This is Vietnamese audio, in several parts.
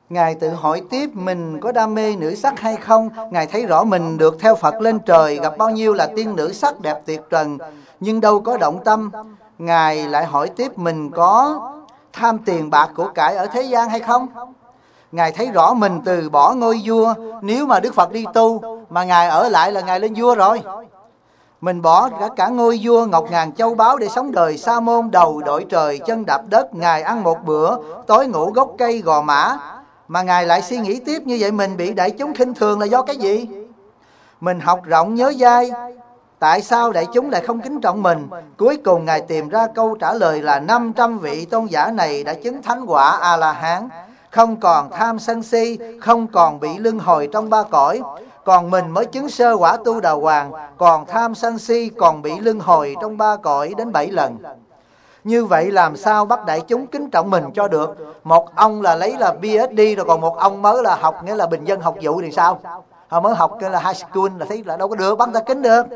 Ngài tự hỏi tiếp mình có đam mê nữ sắc hay không. Ngài thấy rõ mình được theo Phật lên trời, gặp bao nhiêu là tiên nữ sắc đẹp tuyệt trần, nhưng đâu có động tâm. Ngài lại hỏi tiếp mình có tham tiền bạc của cải ở thế gian hay không. Ngài thấy rõ mình từ bỏ ngôi vua. Nếu mà Đức Phật đi tu mà Ngài ở lại là Ngài lên vua rồi. Mình bỏ cả ngôi vua ngọc ngàn châu báu để sống đời sa môn, đầu đội trời chân đạp đất. Ngài ăn một bữa, tối ngủ gốc cây gò mã. Mà Ngài lại suy nghĩ tiếp như vậy, mình bị đại chúng khinh thường là do cái gì? Mình học rộng nhớ dai, tại sao đại chúng lại không kính trọng mình? Cuối cùng Ngài tìm ra câu trả lời là 500 vị tôn giả này đã chứng thánh quả A-la-hán, không còn tham sân si, không còn bị luân hồi trong ba cõi. Còn mình mới chứng sơ quả tu đà hoàng, còn tham sân si, còn bị luân hồi trong ba cõi đến 7 lần. Như vậy làm sao bắt đại chúng kính trọng mình cho được? Một ông là lấy là PhD rồi, còn một ông mới là học nghĩa là bình dân học vụ thì sao? Họ mới học cái là high school là thấy là đâu có được, bắt ta kính được.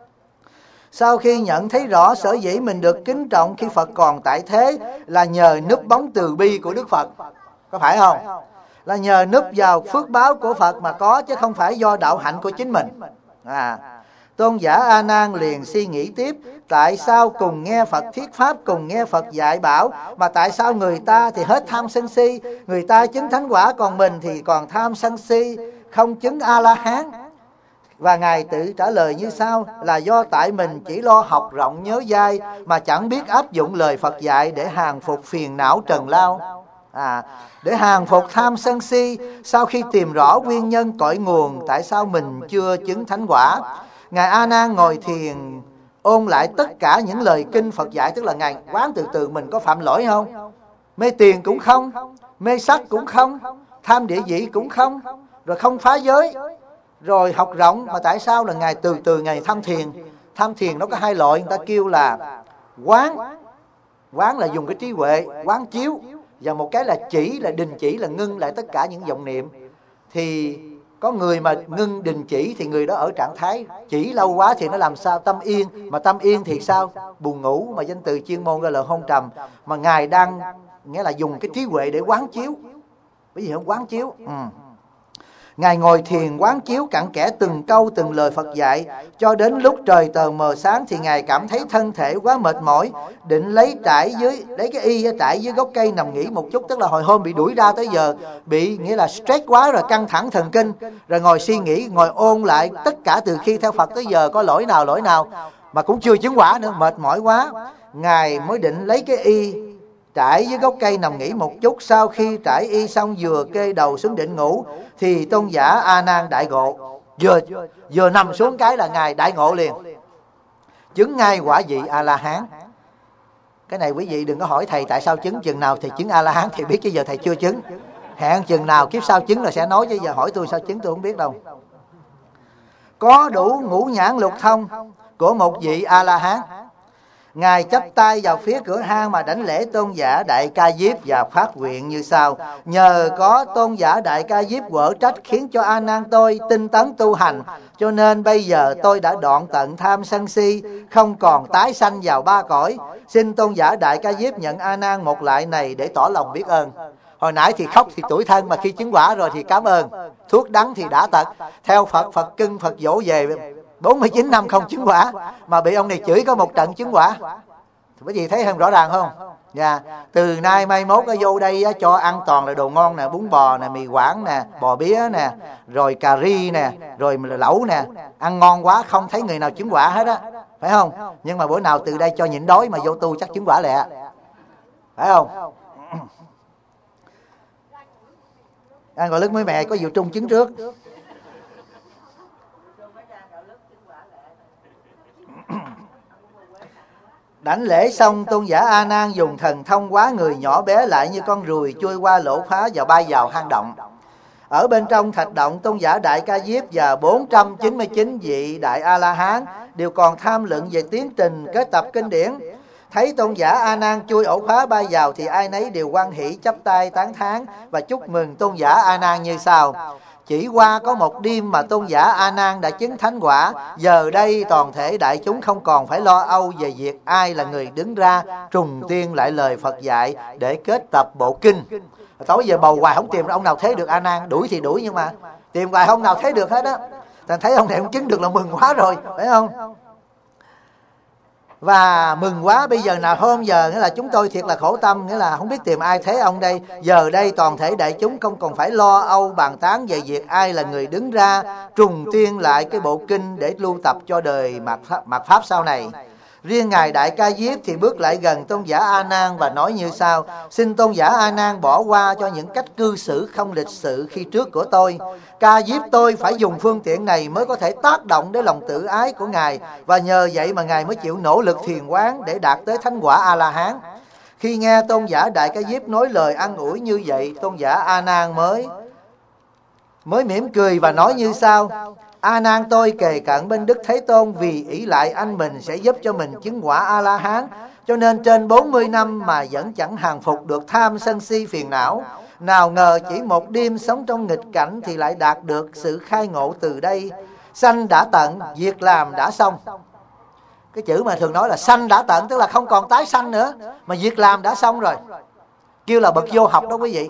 Sau khi nhận thấy rõ sở dĩ mình được kính trọng khi Phật còn tại thế là nhờ núp bóng từ bi của Đức Phật, có phải không? Là nhờ núp vào phước báo của Phật mà có, chứ không phải do đạo hạnh của chính mình. Tôn giả A Nan liền suy nghĩ tiếp, tại sao cùng nghe Phật thuyết pháp, cùng nghe Phật dạy bảo, mà tại sao người ta thì hết tham sân si, người ta chứng thánh quả, còn mình thì còn tham sân si, không chứng A-la-hán? Và Ngài tự trả lời như sau, là do tại mình chỉ lo học rộng nhớ dai mà chẳng biết áp dụng lời Phật dạy để hàng phục phiền não trần lao. Để hàng phục tham sân si. Sau khi tìm rõ nguyên nhân cội nguồn tại sao mình chưa chứng thánh quả, Ngài A Nan ngồi thiền ôn lại tất cả những lời kinh Phật dạy. Tức là Ngài quán từ từ mình có phạm lỗi không, mê tiền cũng không, mê sắc cũng không, tham địa vị cũng không, rồi không phá giới, rồi học rộng. Mà tại sao là Ngài từ từ Ngài tham thiền? Tham thiền nó có hai loại, người ta kêu là quán. Quán là dùng cái trí huệ quán chiếu, và một cái là chỉ, là đình chỉ, là ngưng lại tất cả những vọng niệm. Thì có người mà ngưng đình chỉ thì người đó ở trạng thái chỉ lâu quá thì nó làm sao tâm yên. Mà tâm yên thì sao? Buồn ngủ, mà danh từ chuyên môn gọi là hôn trầm. Mà Ngài đang nghĩa là dùng cái trí huệ để quán chiếu. Bởi vì không quán chiếu. Ngài ngồi thiền quán chiếu cặn kẽ từng câu từng lời Phật dạy, cho đến lúc trời tờ mờ sáng thì Ngài cảm thấy thân thể quá mệt mỏi, định lấy cái y trải dưới gốc cây nằm nghỉ một chút. Tức là hồi hôm bị đuổi ra tới giờ bị nghĩa là stress quá rồi, căng thẳng thần kinh, rồi ngồi suy nghĩ, ngồi ôn lại tất cả từ khi theo Phật tới giờ có lỗi nào mà cũng chưa chứng quả nữa, mệt mỏi quá. Ngài mới định lấy cái y trải dưới gốc cây nằm nghỉ một chút. Sau khi trải y xong vừa kê đầu xuống định ngủ thì tôn giả A Nan đại ngộ. Vừa nằm xuống cái là Ngài đại ngộ liền, chứng ngay quả vị A-la-hán. Cái này quý vị đừng có hỏi thầy tại sao chứng, chừng nào thì chứng A-la-hán thì biết, chứ giờ thầy chưa chứng. Hẹn chừng nào kiếp sau chứng là sẽ nói, chứ giờ hỏi tôi sao chứng tôi không biết đâu. Có đủ ngũ nhãn lục thông của một vị A-la-hán. Ngài chắp tay vào phía cửa hang mà đảnh lễ tôn giả Đại Ca Diếp và phát nguyện như sau: nhờ có tôn giả Đại Ca Diếp quở trách khiến cho A Nan tôi tinh tấn tu hành, cho nên bây giờ tôi đã đoạn tận tham sân si, không còn tái sanh vào ba cõi. Xin tôn giả Đại Ca Diếp nhận A Nan một lại này để tỏ lòng biết ơn. Hồi nãy thì khóc thì tủi thân, mà khi chứng quả rồi thì cảm ơn. Thuốc đắng thì đã tật. Theo Phật, Phật cưng Phật dỗ về 49 năm không chứng quả, mà bị ông này chửi có một trận chứng quả. Quý vị thấy không, rõ ràng không? Từ nay mai mốt vô đây cho ăn toàn là đồ ngon nè, bún bò nè, mì quảng nè, bò bía nè, rồi cà ri nè, rồi lẩu nè, ăn ngon quá, không thấy người nào chứng quả hết á, phải không? Nhưng mà bữa nào từ đây cho nhịn đói mà vô tu chắc chứng quả lẹ, phải không? Ăn gọi lứt mới mẹ có Diệu Trung chứng trước. Đảnh lễ xong, tôn giả A Nan dùng thần thông hóa người nhỏ bé lại như con ruồi chui qua lỗ phá và bay vào hang động. Ở bên trong thạch động, tôn giả Đại Ca Diếp và 499 vị Đại A-la-hán đều còn tham luận về tiến trình kết tập kinh điển. Thấy tôn giả A Nan chui ổ khóa bay vào thì ai nấy đều hoan hỷ chắp tay tán thán và chúc mừng tôn giả A Nan như sau: chỉ qua có một đêm mà tôn giả A Nan đã chứng thánh quả. Giờ đây toàn thể đại chúng không còn phải lo âu về việc ai là người đứng ra trùng tiên lại lời Phật dạy để kết tập bộ kinh. Tối giờ bầu hoài không tìm ông nào thế được A Nan, đuổi thì đuổi nhưng mà tìm hoài không nào thấy được hết á. Thành thấy ông này ông chứng được là mừng quá rồi, phải không? Và mừng quá, bây giờ nào hôm giờ nghĩa là chúng tôi thiệt là khổ tâm, nghĩa là không biết tìm ai thế ông đây. Giờ đây toàn thể đại chúng không còn phải lo âu bàn tán về việc ai là người đứng ra trùng tuyên lại cái bộ kinh để lưu tập cho đời mạt Pháp sau này. Riêng Ngài Đại Ca Diếp thì bước lại gần Tôn giả A Nan và nói như sau: xin Tôn giả A Nan bỏ qua cho những cách cư xử không lịch sự khi trước của tôi. Ca Diếp tôi phải dùng phương tiện này mới có thể tác động đến lòng tự ái của Ngài, và nhờ vậy mà Ngài mới chịu nỗ lực thiền quán để đạt tới thánh quả A La Hán. Khi nghe Tôn giả Đại Ca Diếp nói lời an ủi như vậy, Tôn giả A Nan mới mỉm cười và nói như sau: A Nan tôi kề cận bên Đức Thế Tôn vì ỷ lại anh mình sẽ giúp cho mình chứng quả A La Hán, cho nên trên 40 năm mà vẫn chẳng hàng phục được tham sân si phiền não. Nào ngờ chỉ một đêm sống trong nghịch cảnh thì lại đạt được sự khai ngộ từ đây. Sanh đã tận, việc làm đã xong. Cái chữ mà thường nói là sanh đã tận, tức là không còn tái sanh nữa, mà việc làm đã xong rồi, kêu là bậc vô học đó quý vị.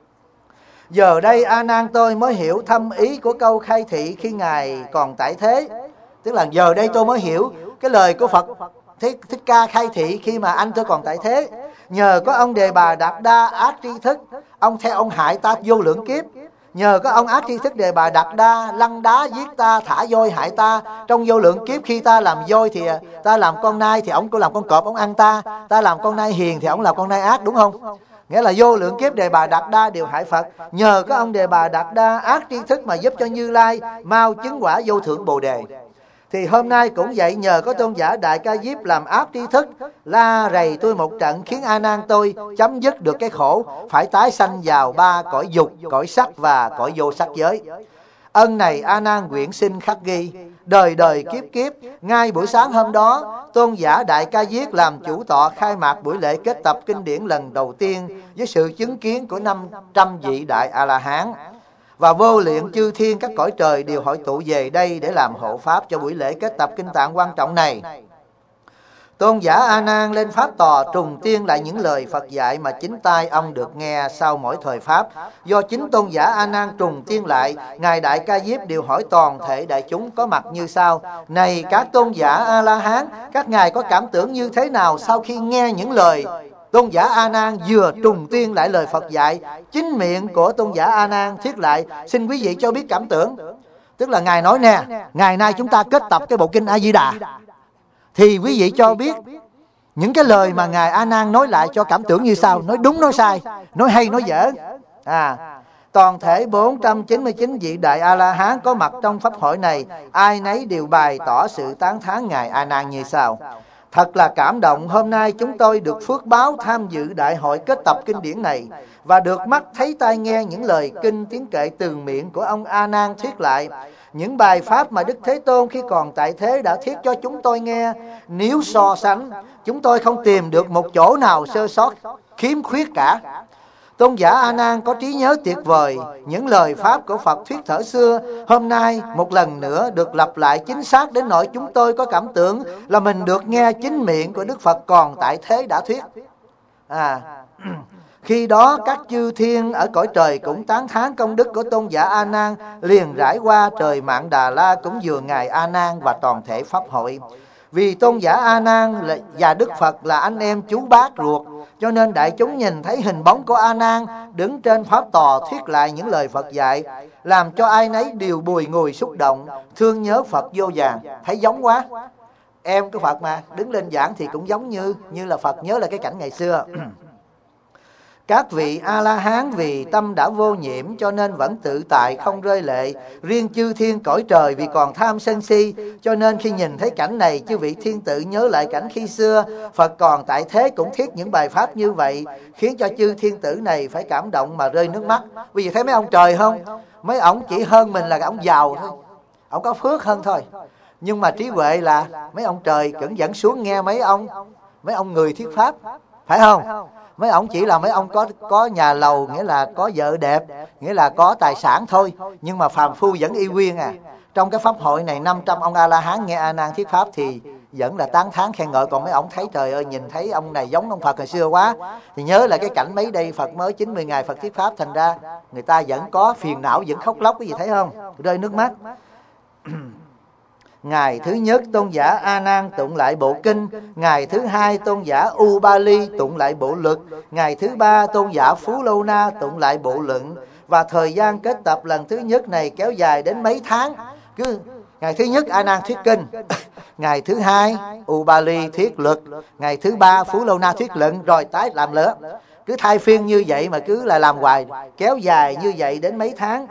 Giờ đây A Nan tôi mới hiểu thâm ý của câu khai thị khi Ngài còn tại thế. Tức là giờ đây tôi mới hiểu cái lời của Phật Thích Ca khai thị khi mà anh tôi còn tại thế. Nhờ có ông Đề Bà Đạt Đa ác tri thức, ông theo ông hại ta vô lượng kiếp. Nhờ có ông ác tri thức Đề Bà Đạt Đa lăn đá giết ta, thả voi hại ta trong vô lượng kiếp. Khi ta làm voi thì ta làm con nai, thì ông cũng làm con cọp, ông ăn ta. Ta làm con nai hiền thì ông làm con nai ác, đúng không? Nghĩa là vô lượng kiếp Đề Bà Đạt Đa đều hại Phật. Nhờ có ông Đề Bà Đạt Đa ác tri thức mà giúp cho Như Lai mau chứng quả vô thượng Bồ Đề. Thì hôm nay cũng vậy, nhờ có Tôn giả Đại Ca Diếp làm ác tri thức la rầy tôi một trận, khiến A Nan tôi chấm dứt được cái khổ phải tái sanh vào 3 cõi dục, cõi sắc và cõi vô sắc giới. Ân này A Nan nguyện xin khắc ghi, đời đời kiếp kiếp. Ngay buổi sáng hôm đó, Tôn giả Đại Ca Diếp làm chủ tọa khai mạc buổi lễ kết tập kinh điển lần đầu tiên với sự chứng kiến của 500 vị Đại A La Hán. Và vô lượng chư thiên các cõi trời đều hội tụ về đây để làm hộ pháp cho buổi lễ kết tập kinh tạng quan trọng này. Tôn giả A Nan lên pháp tòa trùng tuyên lại những lời Phật dạy mà chính tai ông được nghe sau mỗi thời pháp. Do chính Tôn giả A Nan trùng tuyên lại, Ngài Đại Ca Diếp đều hỏi toàn thể đại chúng có mặt như sau: này các tôn giả A La Hán, các ngài có cảm tưởng như thế nào sau khi nghe những lời Tôn giả A Nan vừa trùng tuyên lại lời Phật dạy? Chính miệng của Tôn giả A Nan thuyết lại, xin quý vị cho biết cảm tưởng. Tức là ngài nói nè, ngày nay chúng ta kết tập cái bộ kinh A Di Đà, thì quý vị cho biết những cái lời mà ngài A Nan nói lại cho cảm tưởng như sau, nói đúng nói sai, nói hay nói dở. Toàn thể 499 vị Đại A La Hán có mặt trong pháp hội này, ai nấy đều bày tỏ sự tán thán ngài A Nan như sau: thật là cảm động, hôm nay chúng tôi được phước báo tham dự đại hội kết tập kinh điển này và được mắt thấy tai nghe những lời kinh tiếng kệ từ miệng của ông A Nan thuyết lại. Những bài pháp mà Đức Thế Tôn khi còn tại thế đã thuyết cho chúng tôi nghe, nếu so sánh, chúng tôi không tìm được một chỗ nào sơ sót, khiếm khuyết cả. Tôn giả A Nan có trí nhớ tuyệt vời, những lời pháp của Phật thuyết thuở xưa hôm nay một lần nữa được lặp lại chính xác đến nỗi chúng tôi có cảm tưởng là mình được nghe chính miệng của Đức Phật còn tại thế đã thuyết. Khi đó các chư thiên ở cõi trời cũng tán thán công đức của Tôn giả A Nan, liền rải qua trời Mạn Đà La cúng dường ngài A Nan và toàn thể pháp hội. Vì Tôn giả A Nan và Đức Phật là anh em chú bác ruột, cho nên đại chúng nhìn thấy hình bóng của A Nan đứng trên pháp tòa thuyết lại những lời Phật dạy, làm cho ai nấy đều bùi ngùi xúc động, thương nhớ Phật vô vàn. Thấy giống quá, em của Phật mà đứng lên giảng thì cũng giống như là Phật, nhớ là cái cảnh ngày xưa. Các vị A-la-hán vì tâm đã vô nhiễm cho nên vẫn tự tại không rơi lệ. Riêng chư thiên cõi trời vì còn tham sân si, cho nên khi nhìn thấy cảnh này, chư vị thiên tử nhớ lại cảnh khi xưa Phật còn tại thế cũng thiết những bài pháp như vậy, khiến cho chư thiên tử này phải cảm động mà rơi nước mắt. Bây giờ thấy mấy ông trời không? Mấy ông chỉ hơn mình là ông giàu thôi, ông có phước hơn thôi. Nhưng mà trí huệ là mấy ông trời vẫn dẫn xuống nghe mấy ông người thuyết pháp, phải không? Mấy ông chỉ là mấy ông có nhà lầu, nghĩa là có vợ đẹp, nghĩa là có tài sản thôi, nhưng mà phàm phu vẫn y nguyên à. Trong cái pháp hội này 500 ông A La Hán nghe A Nan thuyết pháp thì vẫn là tán thán khen ngợi. Còn mấy ông thấy trời ơi, nhìn thấy ông này giống ông Phật hồi xưa quá, thì nhớ lại cái cảnh mấy đây Phật mới 90 ngày Phật thuyết pháp, thành ra người ta vẫn có phiền não, vẫn khóc lóc, cái gì thấy không, rơi nước mắt. Ngày thứ nhất tôn giả A Nan tụng lại bộ kinh, ngày thứ hai tôn giả Ubali tụng lại bộ luật, ngày thứ ba tôn giả Phú Lâu Na tụng lại bộ luận. Và thời gian kết tập lần thứ nhất này kéo dài đến mấy tháng. Cứ ngày thứ nhất A Nan thuyết kinh, ngày thứ hai Ubali thuyết luật, ngày thứ ba Phú Lâu Na thuyết luận, rồi tái làm nữa. Cứ thay phiên như vậy mà cứ là làm hoài, kéo dài như vậy đến mấy tháng.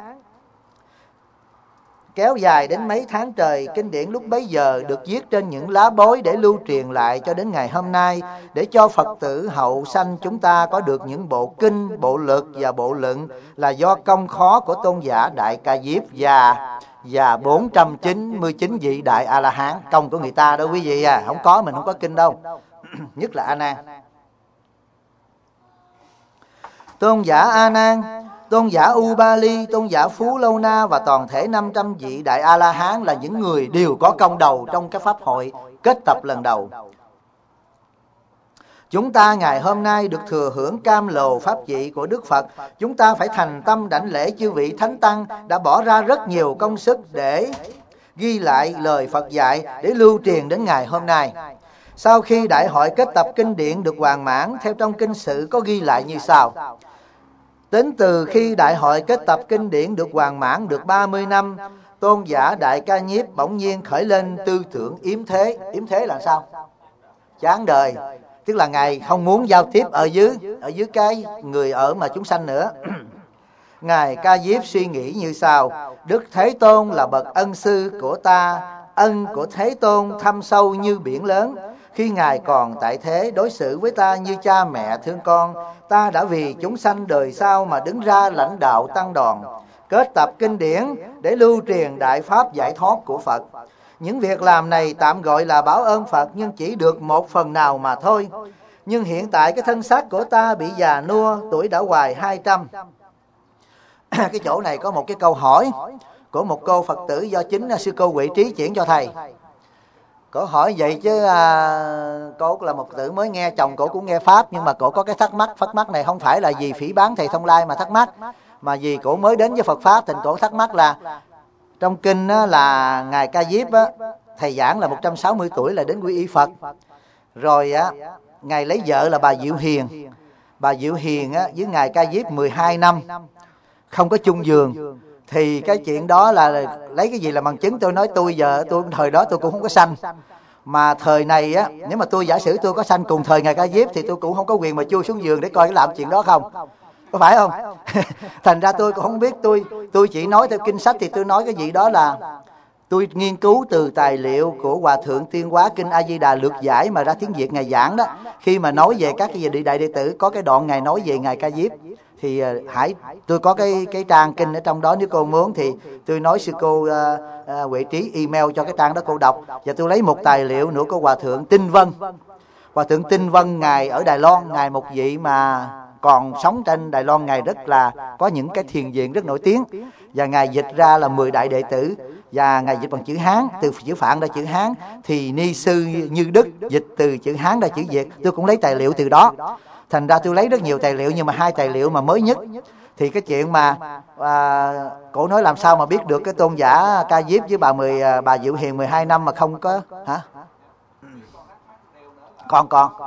Kéo dài đến mấy tháng trời. Kinh điển lúc bấy giờ được viết trên những lá bối để lưu truyền lại cho đến ngày hôm nay, để cho Phật tử hậu sanh chúng ta có được những bộ kinh, bộ luật và bộ luận, là do công khó của tôn giả Đại Ca Diếp và 499 vị Đại A-la-hán. Công của người ta đó quý vị à, không có mình không có kinh đâu. Nhất là A Nan. Tôn giả A Nan, tôn giả Ubali, tôn giả Phú Lâu Na và toàn thể 500 vị Đại A-la-hán là những người đều có công đầu trong cái pháp hội kết tập lần đầu. Chúng ta ngày hôm nay được thừa hưởng cam lồ pháp vị của Đức Phật. Chúng ta phải thành tâm đảnh lễ chư vị Thánh Tăng đã bỏ ra rất nhiều công sức để ghi lại lời Phật dạy, để lưu truyền đến ngày hôm nay. Sau khi đại hội kết tập kinh điển được hoàn mãn, theo trong kinh sử có ghi lại như sau. Tính từ khi đại hội kết tập kinh điển được hoàn mãn được 30 năm, tôn giả Đại Ca Nhiếp bỗng nhiên khởi lên tư tưởng yếm thế. Yếm thế là sao? Chán đời. Tức là Ngài không muốn giao tiếp ở dưới cái người ở mà chúng sanh nữa. Ngài Ca Diếp suy nghĩ như sau: Đức Thế Tôn là bậc ân sư của ta, ân của Thế Tôn thâm sâu như biển lớn. Khi Ngài còn tại thế đối xử với ta như cha mẹ thương con, ta đã vì chúng sanh đời sau mà đứng ra lãnh đạo tăng đoàn, kết tập kinh điển để lưu truyền đại pháp giải thoát của Phật. Những việc làm này tạm gọi là báo ơn Phật, nhưng chỉ được một phần nào mà thôi. Nhưng hiện tại cái thân xác của ta bị già nua, tuổi đã hoài 200. Cái chỗ này có một cái câu hỏi của một cô Phật tử do chính sư cô Huệ Trí chuyển cho thầy. Cổ hỏi vậy chứ cô là một Phật tử mới nghe, chồng cổ cũng nghe Pháp, nhưng mà cổ có cái thắc mắc này không phải là vì phỉ báng thầy Thông Lai mà thắc mắc, mà vì cổ mới đến với Phật Pháp, thành cổ thắc mắc là trong kinh là Ngài Ca Diếp thầy giảng là 160 tuổi là đến quy y Phật. Rồi Ngài lấy vợ là bà Diệu Hiền. Bà Diệu Hiền với Ngài Ca Diếp 12 năm không có chung giường. Thì cái chuyện đó là lấy cái gì là bằng chứng? Tôi nói tôi thời đó tôi cũng không có sanh. Mà thời này nếu mà tôi giả sử tôi có sanh cùng thời Ngài Ca Diếp thì tôi cũng không có quyền mà chui xuống giường để coi cái làm chuyện đó không. Có phải không? Thành ra tôi cũng không biết, tôi chỉ nói theo kinh sách, thì tôi nói cái gì đó là tôi nghiên cứu từ tài liệu của Hòa Thượng Tuyên Hóa Kinh A Di Đà lược giải mà ra tiếng Việt Ngài giảng đó. Khi mà nói về các cái đại đệ tử, có cái đoạn Ngài nói về Ngài Ca Diếp, thì tôi có cái trang kinh ở trong đó, nếu cô muốn thì tôi nói sư cô Huệ Trí email cho cái trang đó cô đọc. Và tôi lấy một tài liệu nữa của Hòa Thượng Tinh Vân. Hòa Thượng Tinh Vân Ngài ở Đài Loan, Ngài một vị mà còn sống trên Đài Loan, Ngài rất là có những cái thiền viện rất nổi tiếng, và Ngài dịch ra là 10 đại đệ tử, và Ngài dịch bằng chữ Hán, từ chữ Phạn ra chữ Hán, thì ni sư Như Đức dịch từ chữ Hán ra chữ Việt. Tôi cũng lấy tài liệu từ đó. Thành ra tôi lấy rất nhiều tài liệu, nhưng mà 2 tài liệu mà mới nhất thì cái chuyện mà cổ nói làm sao mà biết được cái tôn giả Ca Diếp với bà Diệu Hiền 12 năm mà không có hả? Còn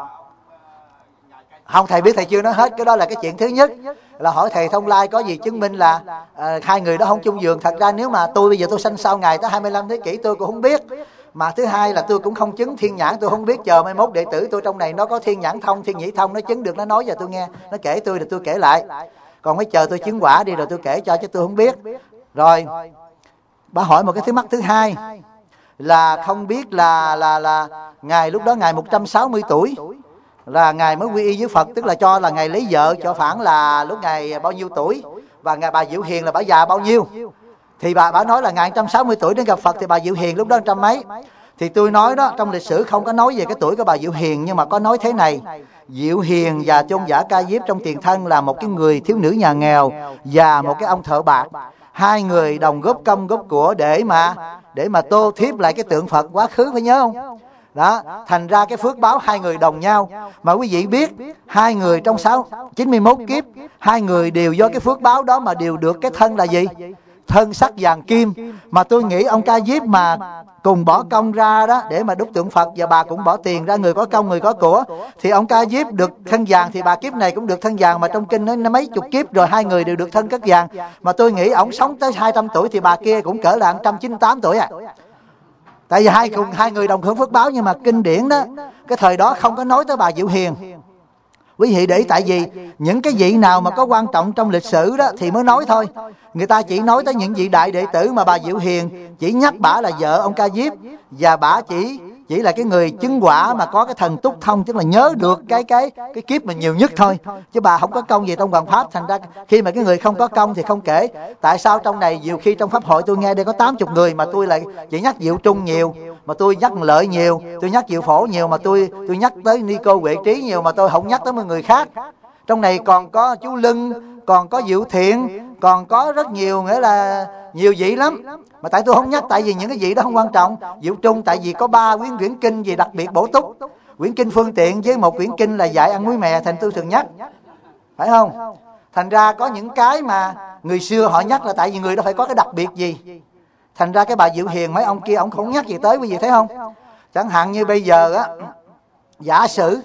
không, thầy biết thầy chưa nói hết. Cái đó là cái chuyện thứ nhất, là hỏi thầy Thông Lai có gì chứng minh là hai người đó không chung giường. Thật ra nếu mà tôi bây giờ tôi sanh sau Ngài tới 25 thế kỷ tôi cũng không biết. Mà thứ hai là tôi cũng không chứng thiên nhãn, tôi không biết. Chờ mai mốt đệ tử tôi trong này nó có thiên nhãn thông, thiên nhĩ thông, nó chứng được, nó nói cho tôi nghe, nó kể tôi rồi tôi kể lại. Còn phải chờ tôi chứng quả đi rồi tôi kể cho, chứ tôi không biết. Rồi bà hỏi một cái thắc mắc thứ hai là không biết là Ngài lúc đó Ngài 160 tuổi là Ngài mới quy y với Phật, tức là cho là Ngài lấy vợ cho phản là lúc Ngài bao nhiêu tuổi, và bà Diệu Hiền là bà già bao nhiêu. Thì bà nói là Ngài 160 tuổi đến gặp Phật, thì bà Diệu Hiền lúc đó 100 mấy. Thì tôi nói đó, trong lịch sử không có nói về cái tuổi của bà Diệu Hiền, nhưng mà có nói thế này: Diệu Hiền và tôn giả Ca Diếp trong tiền thân là một cái người thiếu nữ nhà nghèo và một cái ông thợ bạc. Hai người đồng góp công góp của để mà tô thiếp lại cái tượng Phật quá khứ, phải nhớ không? Đó, thành ra cái phước báo hai người đồng nhau. Mà quý vị biết, hai người trong 91 kiếp, hai người đều do cái phước báo đó mà đều được cái thân là gì? Thân sắc vàng kim. Mà tôi nghĩ ông Ca Diếp mà cùng bỏ công ra đó để mà đúc tượng Phật, và bà cũng bỏ tiền ra, người có công người có của, thì ông Ca Diếp được thân vàng, thì bà kiếp này cũng được thân vàng. Mà trong kinh nó mấy chục kiếp rồi hai người đều được thân cất vàng. Mà tôi nghĩ ông sống tới 200 tuổi thì bà kia cũng cỡ là 198 tuổi à. Tại vì hai người đồng hưởng phước báo. Nhưng mà kinh điển đó, cái thời đó không có nói tới bà Diệu Hiền. Quý vị để ý, tại vì những cái vị nào mà có quan trọng trong lịch sử đó thì mới nói thôi. Người ta chỉ nói tới những vị đại đệ tử, mà bà Diệu Hiền chỉ nhắc bả là vợ ông Ca Diếp, và bả chỉ là cái người chứng quả mà có cái thần túc thông, tức là nhớ được cái kiếp mình nhiều nhất thôi, chứ bà không có công gì trong hoàng pháp. Thành ra khi mà cái người không có công thì không kể. Tại sao trong này nhiều khi trong pháp hội tôi nghe đây có 80 người mà tôi lại chỉ nhắc Diệu Trung nhiều, mà tôi nhắc Lợi nhiều, tôi nhắc Diệu Phổ nhiều, mà tôi nhắc tới Ni Cô Huệ Trí nhiều, mà tôi không nhắc tới mọi người khác. Trong này còn có chú Lưng, còn có Diệu Thiện, còn có rất nhiều, nghĩa là nhiều vị lắm. Mà tại tôi không nhắc, tại vì những cái vị đó không quan trọng. Diệu Trung tại vì có 3 quyển kinh gì đặc biệt bổ túc, quyển kinh Phương Tiện với một quyển kinh là dạy ăn muối mè, thành tôi thường nhắc, phải không? Thành ra có những cái mà người xưa họ nhắc là tại vì người đó phải có cái đặc biệt gì. Thành ra cái bà Diệu Hiền mấy ông kia ông không nhắc gì tới, quý vị thấy không? Chẳng hạn như bây giờ á, giả sử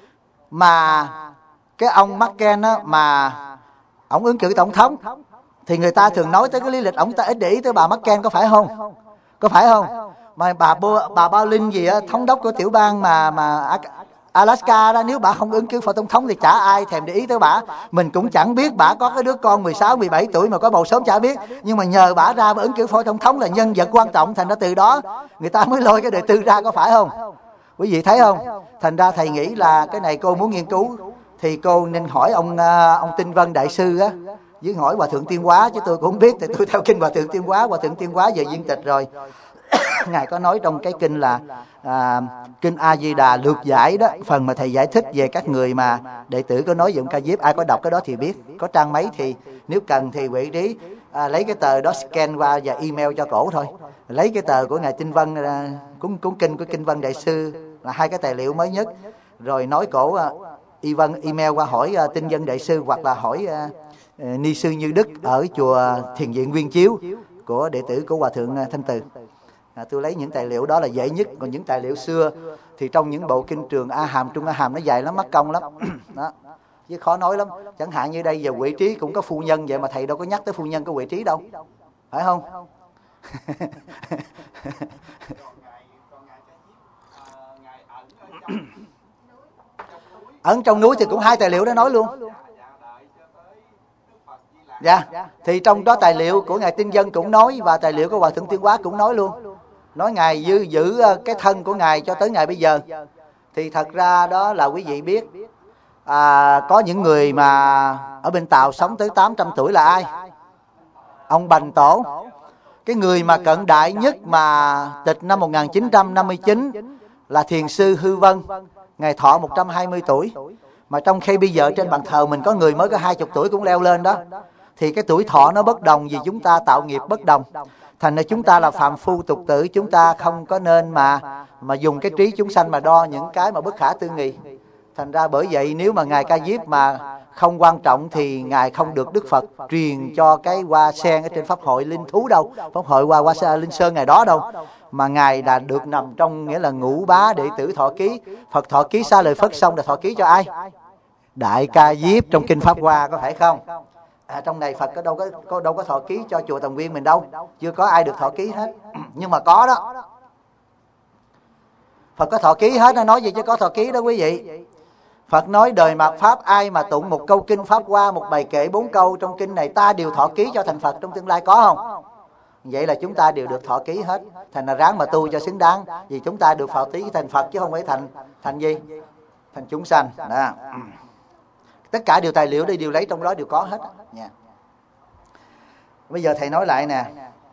mà cái ông McCain á, mà ông ứng cử tổng thống, thì người ta thường nói tới cái lý lịch ông, ta ít để ý tới bà McCain, có phải không? Có phải không? Mà bà Bao Linh gì á, thống đốc của tiểu bang mà Alaska đó, nếu bà không ứng cử phó tổng thống thì chả ai thèm để ý tới bà. Mình cũng chẳng biết bà có cái đứa con 16, 17 tuổi mà có bầu sớm chả biết. Nhưng mà nhờ bà ra ứng cử phó tổng thống là nhân vật quan trọng, thành ra từ đó người ta mới lôi cái đời tư ra, có phải không? Quý vị thấy không? Thành ra thầy nghĩ là cái này cô muốn nghiên cứu thì cô nên hỏi ông Tinh Vân Đại Sư á, với hỏi Hòa Thượng Tiên Hóa, chứ tôi cũng không biết, tại tôi theo kinh Hòa Thượng Tiên Hóa. Hòa Thượng Tiên Hóa về viên tịch rồi. Ngài có nói trong cái kinh là kinh A Di Đà lược giải đó, phần mà thầy giải thích về các người mà đệ tử có nói về ông Ca Diếp, ai có đọc cái đó thì biết. Có trang mấy thì nếu cần thì Huệ Trí lấy cái tờ đó scan qua và email cho cổ thôi. Lấy cái tờ của ngài Tinh Vân, cuốn kinh của Kinh Vân Đại Sư, là hai cái tài liệu mới nhất. Rồi nói cổ email qua hỏi Tinh Vân Đại Sư, hoặc là hỏi Ni Sư Như Đức ở chùa Thiền Viện Nguyên Chiếu của đệ tử của Hòa Thượng Thanh Từ. Tôi lấy những tài liệu đó là dễ nhất. Còn những tài liệu xưa thì trong những bộ kinh Trường A Hàm, Trung A Hàm nó dài lắm, mất công lắm. Đó, chứ khó nói lắm. Chẳng hạn như đây giờ Huệ Trí cũng có phu nhân, vậy mà thầy đâu có nhắc tới phu nhân của Huệ Trí đâu, phải không? Ẩn trong núi thì cũng hai tài liệu đó nói luôn. Dạ, thì trong đó tài liệu của ngài Tinh Vân cũng nói, và tài liệu của Hòa Thượng Tiên Hóa cũng nói luôn. Nói ngài giữ cái thân của ngài cho tới ngày bây giờ. Thì thật ra đó là quý vị biết, có những người mà ở bên Tàu sống tới 800 tuổi là ai? Ông Bành Tổ. Cái người mà cận đại nhất mà tịch năm 1959 là Thiền sư Hư Vân, ngài thọ 120 tuổi. Mà trong khi bây giờ trên bàn thờ mình có người mới có 20 tuổi cũng leo lên đó. Thì cái tuổi thọ nó bất đồng, vì chúng ta tạo nghiệp bất đồng. Thành ra chúng ta là phàm phu tục tử, chúng ta không có nên mà dùng cái trí chúng sanh mà đo những cái mà bất khả tư nghị. Thành ra bởi vậy nếu mà ngài Ca Diếp mà không quan trọng thì ngài không được Đức Phật truyền cho cái hoa sen ở trên pháp hội Linh Thú đâu, pháp hội hoa Linh Sơn ngày đó đâu, mà ngài đã được nằm trong nghĩa là ngũ bá đệ tử thọ ký. Phật thọ ký xá lợi Phất xong là thọ ký cho ai? Đại Ca Diếp trong kinh Pháp Hoa, có phải không? Trong này Phật đâu có thọ ký cho chùa Tần Nguyên mình đâu, chưa có ai được thọ ký hết. Nhưng mà có đó, Phật có thọ ký hết. Nó nói gì chứ có thọ ký đó quý vị. Phật nói đời mạt Pháp ai mà tụng một câu kinh Pháp Hoa, một bài kệ 4 câu trong kinh này, ta đều thọ ký cho thành Phật trong tương lai, có không? Vậy là chúng ta đều được thọ ký hết. Thành là ráng mà tu cho xứng đáng, vì chúng ta được thọ ký thành Phật chứ không phải thành gì? Thành chúng sanh đó. Tất cả điều tài liệu đây đều lấy trong đó đều có hết nha. Bây giờ thầy nói lại nè.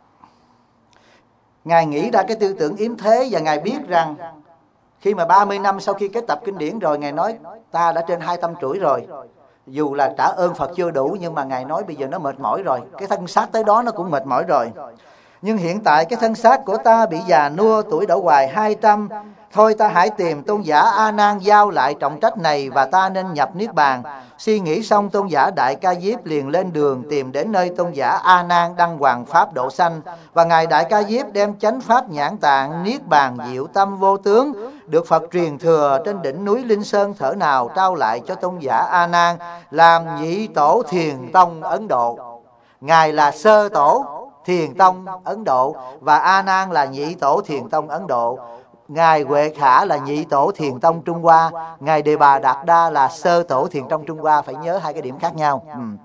Ngài nghĩ ra cái tư tưởng yếm thế, và ngài biết rằng khi mà 30 năm sau khi kết tập kinh điển rồi, ngài nói ta đã trên 200 tuổi rồi, dù là trả ơn Phật chưa đủ, nhưng mà ngài nói bây giờ nó mệt mỏi rồi, cái thân xác tới đó nó cũng mệt mỏi rồi. Nhưng hiện tại cái thân xác của ta bị già nua, tuổi đã hoài 200. Thôi ta hãy tìm tôn giả A Nan giao lại trọng trách này và ta nên nhập niết bàn. Suy nghĩ xong, tôn giả Đại Ca Diếp liền lên đường tìm đến nơi tôn giả A Nan đăng hoàng pháp độ sanh. Và ngài Đại Ca Diếp đem chánh pháp nhãn tạng niết bàn diệu tâm vô tướng được Phật truyền thừa trên đỉnh núi Linh Sơn thở nào trao lại cho tôn giả A Nan làm nhị tổ Thiền Tông Ấn Độ. Ngài là sơ tổ Thiền Tông Ấn Độ và A Nan là nhị tổ Thiền Tông Ấn Độ. Ngài Huệ Khả là nhị tổ Thiền Tông Trung Hoa, ngài Đề Bà Đạt Đa là sơ tổ Thiền Tông Trung Hoa. Phải nhớ hai cái điểm khác nhau.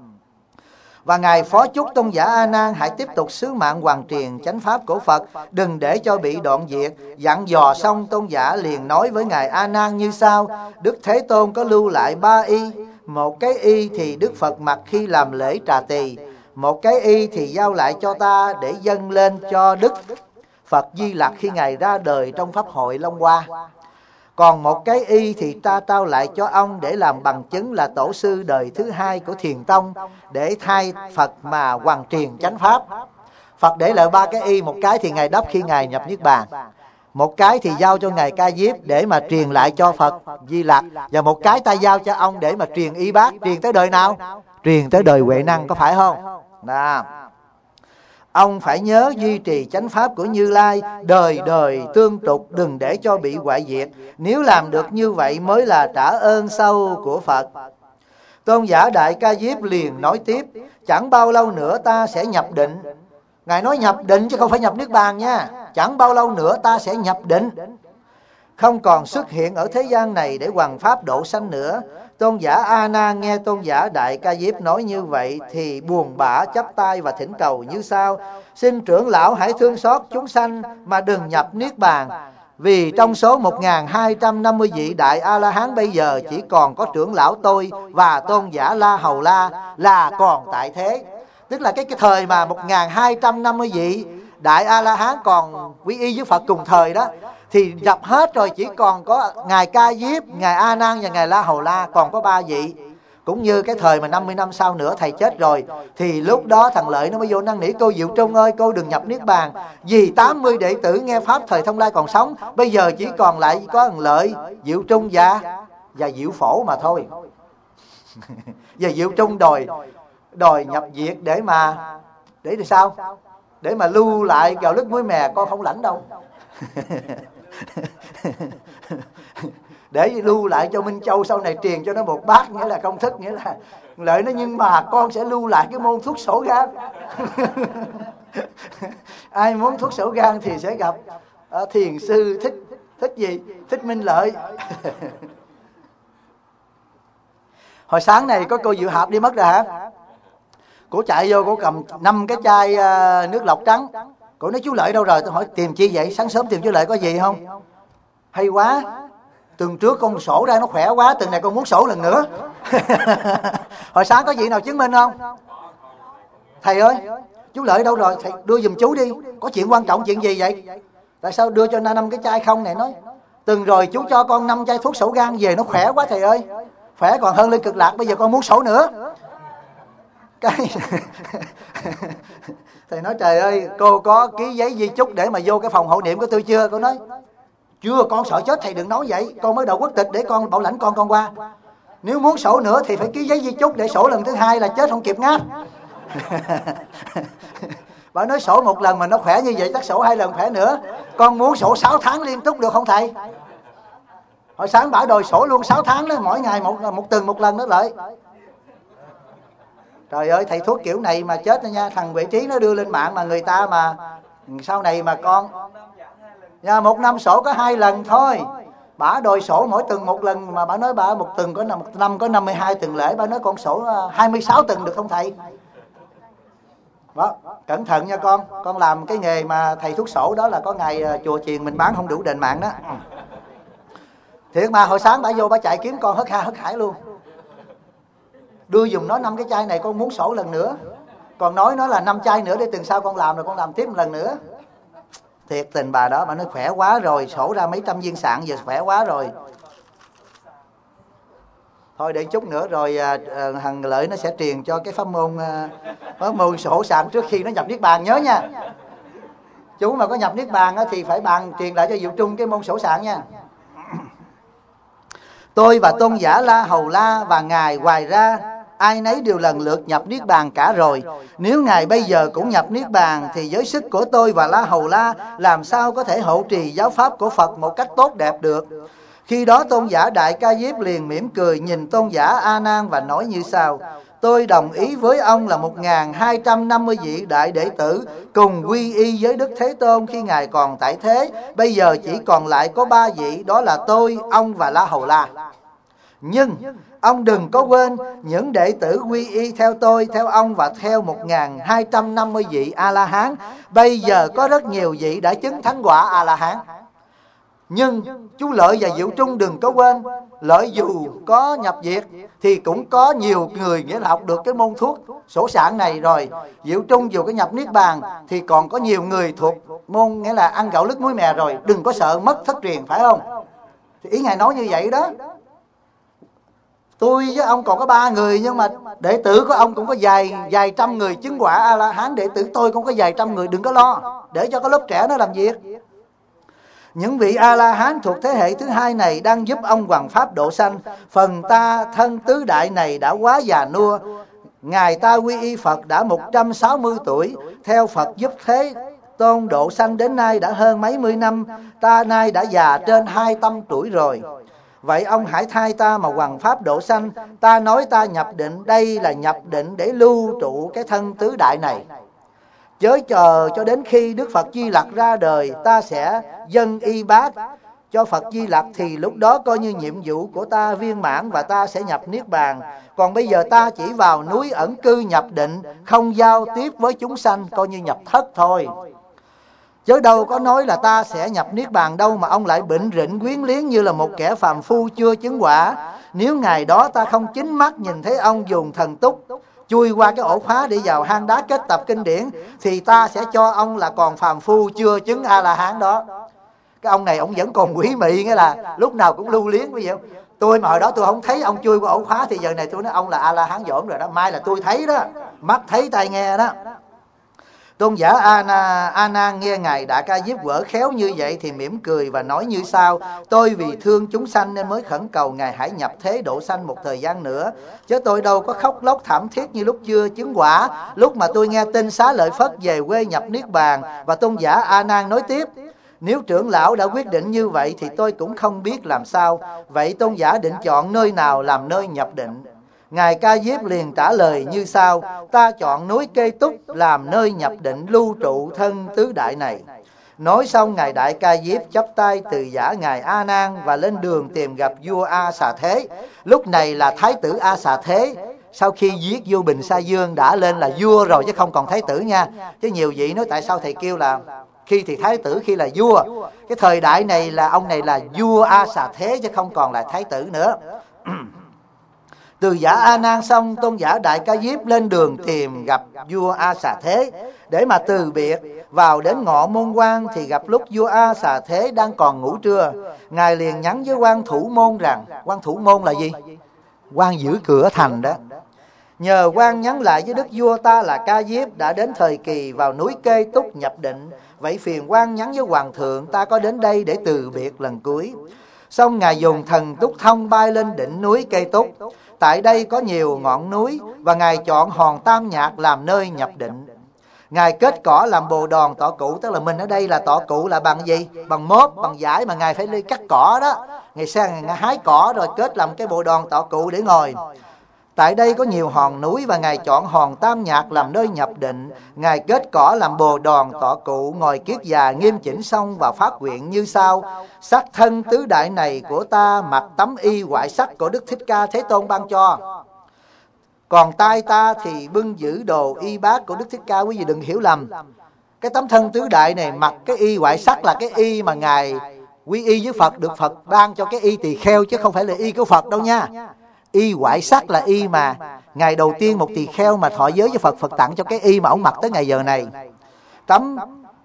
Và ngài phó chúc tôn giả A Nan hãy tiếp tục sứ mạng hoàn truyền chánh pháp của Phật, đừng để cho bị đoạn diệt. Dặn dò xong, tôn giả liền nói với ngài A Nan như sau: Đức Thế Tôn có lưu lại 3 y. Một cái y thì Đức Phật mặc khi làm lễ trà tỳ, một cái y thì giao lại cho ta để dâng lên cho Đức Phật Di Lặc khi ngài ra đời trong pháp hội Long Hoa. Còn một cái y thì ta trao lại cho ông để làm bằng chứng là tổ sư đời thứ 2 của Thiền Tông, để thay Phật mà hoàn truyền chánh pháp. Phật để lại 3 cái y, một cái thì ngài đắp khi ngài nhập niết bàn, một cái thì giao cho ngài Ca Diếp để mà truyền lại cho Phật Di Lặc, và một cái ta giao cho ông để mà truyền y bát. Truyền tới đời nào? Truyền tới đời Huệ Năng, có phải không? Nào, ông phải nhớ duy trì chánh pháp của Như Lai, đời đời tương tục, đừng để cho bị hoại diệt. Nếu làm được như vậy mới là trả ơn sâu của Phật. Tôn giả Đại Ca Diếp liền nói tiếp: Chẳng bao lâu nữa ta sẽ nhập định. Ngài nói nhập định chứ không phải nhập niết bàn nha. Chẳng bao lâu nữa ta sẽ nhập định, không còn xuất hiện ở thế gian này để hoằng pháp độ sanh nữa. Tôn giả A Nan nghe tôn giả Đại Ca Diếp nói như vậy thì buồn bã chắp tay và thỉnh cầu như sau: Xin trưởng lão hãy thương xót chúng sanh mà đừng nhập niết bàn. Vì trong số 1250 vị Đại A-la-hán bây giờ chỉ còn có trưởng lão tôi và tôn giả La Hầu La là còn tại thế. Tức là cái thời mà 1250 vị Đại A-la-hán còn quy y với Phật cùng thời đó thì nhập hết rồi, chỉ còn có ngài Ca Diếp, ngài A Nan và ngài La Hầu La, còn có 3 vị. Cũng như cái thời mà 50 năm sau nữa thầy chết rồi, thì lúc đó thằng Lợi nó mới vô năn nỉ: Cô Diệu Trung ơi, cô đừng nhập niết bàn, vì 80 đệ tử nghe pháp thời Thông Lai còn sống, bây giờ chỉ còn lại có thằng Lợi, Diệu Trung và Diệu Phổ mà thôi. Và Diệu Trung đòi nhập diệt để sao? Để mà lưu lại gạo lứt muối mè, con không lãnh đâu. Để lưu lại cho Minh Châu sau này truyền cho nó một bát, nghĩa là công thức, nghĩa là Lợi nó: Nhưng mà con sẽ lưu lại cái môn thuốc sổ gan. Ai muốn thuốc sổ gan thì sẽ gặp thiền sư thích gì? Thích Minh Lợi. Hồi sáng này có cô Diệu Hạp đi mất rồi hả? Cô chạy vô, cô cầm 5 cái chai nước lọc trắng. Cô nói: Chú Lợi đâu rồi? Tôi hỏi: Tìm chi vậy? Sáng sớm tìm chú Lợi có gì không? Hay quá, tuần trước con sổ ra nó khỏe quá, tuần này con muốn sổ lần nữa. Hồi sáng có vị nào chứng minh không? Thầy ơi, chú Lợi đâu rồi? Thầy đưa giùm chú đi. Có chuyện quan trọng chuyện gì vậy? Tại sao đưa cho 5 cái chai không này? Nói: Tuần rồi chú cho con 5 chai thuốc sổ gan về, nó khỏe quá thầy ơi. Khỏe còn hơn Lên Cực Lạc, bây giờ con muốn sổ nữa. Cái thầy nói: Trời ơi, cô có ký giấy di chúc để mà vô cái phòng hộ niệm của tôi chưa? Cô nói: Chưa, con sợ chết thầy đừng nói vậy. Con mới đậu quốc tịch để con bảo lãnh con qua. Nếu muốn sổ nữa thì phải ký giấy di chúc, để sổ lần thứ 2 là chết không kịp ngáp. Bà nói: Sổ một lần mà nó khỏe như vậy, chắc sổ 2 lần khỏe nữa. Con muốn sổ 6 tháng liên tục được không thầy? Hồi sáng bả đòi sổ luôn 6 tháng đó, mỗi ngày một tuần một lần đó Lợi. Trời ơi, thầy thuốc kiểu này mà chết rồi nha. Thằng Huệ Trí nó đưa lên mạng mà người ta mà sau này mà con một năm sổ có 2 lần thôi. Bả đòi sổ mỗi tuần một lần, mà bả nói bả một năm có 52 tuần lễ. Bả nói con sổ 26 tuần được không thầy? Đó, cẩn thận nha con. Con làm cái nghề mà thầy thuốc sổ đó là có ngày chùa chiền mình bán không đủ đền mạng đó. Thiệt mà hồi sáng bả vô bả chạy kiếm con hớt hải luôn. Đưa dùm nó 5 cái chai này, con muốn sổ lần nữa. Còn nói nó là 5 chai nữa để tuần sau con làm rồi con làm tiếp một lần nữa. Thiệt tình bà đó, bà nói khỏe quá rồi, sổ ra mấy trăm viên sạn giờ khỏe quá rồi. Thôi để chút nữa rồi thằng Lợi nó sẽ truyền cho cái pháp môn sổ sạn trước khi nó nhập niết bàn, nhớ nha. Chú mà có nhập Niết Bàn thì phải bàn truyền lại cho Diệu Trung cái môn sổ sạn nha. Tôi và tôn giả La Hầu La và Ngài Hoài Ra, ai nấy đều lần lượt nhập Niết Bàn cả rồi. Nếu Ngài bây giờ cũng nhập Niết Bàn thì với sức của tôi và La Hầu La làm sao có thể hộ trì giáo pháp của Phật một cách tốt đẹp được. Khi đó tôn giả Đại Ca Diếp liền mỉm cười nhìn tôn giả A Nan và nói như sau: tôi đồng ý với ông là 1250 vị đại đệ tử cùng quy y với Đức Thế Tôn khi Ngài còn tại thế. Bây giờ chỉ còn lại có 3 vị, đó là tôi, ông và La Hầu La. Nhưng ông đừng có quên những đệ tử quy y theo tôi, theo ông và theo 1250 vị A-la-hán. Bây giờ có rất nhiều vị đã chứng thánh quả A-la-hán. Nhưng chú Lợi và Diệu Trung đừng có quên, Lợi dù có nhập viện thì cũng có nhiều người nghĩa là học được cái môn thuốc sổ sạn này rồi. Diệu Trung dù có nhập Niết Bàn thì còn có nhiều người thuộc môn nghĩa là ăn gạo lứt muối mè rồi. Đừng có sợ mất thất truyền, phải không? Thì ý Ngài nói như vậy đó. Tôi với ông còn có 3 người, nhưng mà đệ tử của ông cũng có vài trăm người chứng quả A-la-hán. Đệ tử tôi cũng có vài trăm người, đừng có lo, để cho cái lớp trẻ nó làm việc. Những vị A-la-hán thuộc thế hệ thứ hai này đang giúp ông hoằng pháp độ sanh. Phần ta thân tứ đại này đã quá già nua. Ngài ta quy y Phật đã 160 tuổi. Theo Phật giúp Thế Tôn độ sanh đến nay đã hơn mấy mươi năm. Ta nay đã già trên 200 tuổi rồi. Vậy ông hãy thay ta mà hoằng pháp độ sanh. Ta nói ta nhập định, đây là nhập định để lưu trụ cái thân tứ đại này. Chớ chờ cho đến khi Đức Phật Di Lặc ra đời, ta sẽ dâng y bát cho Phật Di Lặc, thì lúc đó coi như nhiệm vụ của ta viên mãn và ta sẽ nhập Niết Bàn. Còn bây giờ ta chỉ vào núi ẩn cư nhập định, không giao tiếp với chúng sanh, coi như nhập thất thôi. Chứ đâu có nói là ta sẽ nhập Niết Bàn đâu mà ông lại bệnh rịnh quyến liếng như là một kẻ phàm phu chưa chứng quả. Nếu ngày đó ta không chính mắt nhìn thấy ông dùng thần túc chui qua cái ổ khóa để vào hang đá kết tập kinh điển, thì ta sẽ cho ông là còn phàm phu chưa chứng A-la-hán đó. Cái ông này ông vẫn còn quỷ mị, nghĩa là lúc nào cũng lưu luyến. Bây giờ tôi mà hồi đó tôi không thấy ông chui qua ổ khóa thì giờ này tôi nói ông là A-la-hán dỗm rồi đó. Mai là tôi thấy đó, mắt thấy tai nghe đó. Tôn giả A Nan nghe Ngài Đại Ca Diếp quở khéo như vậy thì mỉm cười và nói như sau: tôi vì thương chúng sanh nên mới khẩn cầu Ngài hãy nhập thế độ sanh một thời gian nữa, chứ tôi đâu có khóc lóc thảm thiết như lúc chưa chứng quả. Lúc mà tôi nghe tin Xá Lợi Phất về quê nhập Niết Bàn. Và tôn giả A Nan nói tiếp: nếu trưởng lão đã quyết định như vậy thì tôi cũng không biết làm sao. Vậy tôn giả định chọn nơi nào làm nơi nhập định? Ngài Ca Diếp liền trả lời như sau: ta chọn núi Kê Túc làm nơi nhập định lưu trụ thân tứ đại này. Nói xong Ngài Đại Ca Diếp chắp tay từ giả Ngài A Nan và lên đường tìm gặp vua A Xà Thế. Lúc này là Thái tử A Xà Thế, sau khi giết vua Bình Sa Dương đã lên là vua rồi chứ không còn thái tử nha. Chứ nhiều vị nói tại sao thầy kêu là khi thì thái tử khi là vua. Cái thời đại này là ông này là vua A Xà Thế chứ không còn là thái tử nữa. Từ giả A Nan xong, tôn giả Đại Ca Diếp lên đường tìm gặp vua A Xà Thế để mà từ biệt. Vào đến Ngọ Môn Quan thì gặp lúc vua A Xà Thế đang còn ngủ trưa. Ngài liền nhắn với quan thủ môn rằng, quan thủ môn là gì? Quan giữ cửa thành đó. Nhờ quan nhắn lại với đức vua ta là Ca Diếp đã đến thời kỳ vào núi Kê Túc nhập định. Vậy phiền quan nhắn với hoàng thượng ta có đến đây để từ biệt lần cuối. Xong Ngài dùng thần túc thông bay lên đỉnh núi Kê Túc. Tại đây có nhiều ngọn núi và Ngài chọn hòn Tam Nhạc làm nơi nhập định. Ngài kết cỏ làm bồ đòn tọa cụ, tức là mình ở đây là tọa cụ là bằng gì? Bằng mốt, bằng vải mà Ngài phải đi cắt cỏ đó. Ngài sang Ngài hái cỏ rồi kết làm cái bồ đòn tọa cụ để ngồi. Tại đây có nhiều hòn núi và Ngài chọn hòn Tam Nhạc làm nơi nhập định. Ngài kết cỏ làm bồ đòn tọa cụ, ngồi kiết già nghiêm chỉnh xong và phát nguyện như sau: sắc thân tứ đại này của ta mặc tấm y hoại sắc của Đức Thích Ca Thế Tôn ban cho. Còn tay ta thì bưng giữ đồ y bát của Đức Thích Ca. Quý vị đừng hiểu lầm, cái tấm thân tứ đại này mặc cái y hoại sắc là cái y mà Ngài quy y với Phật, được Phật ban cho cái y tỳ kheo, chứ không phải là y của Phật đâu nha. Y hoại sắc là y mà ngày đầu tiên một tỳ kheo mà thọ giới với Phật, Phật tặng cho cái y mà ông mặc tới ngày giờ này.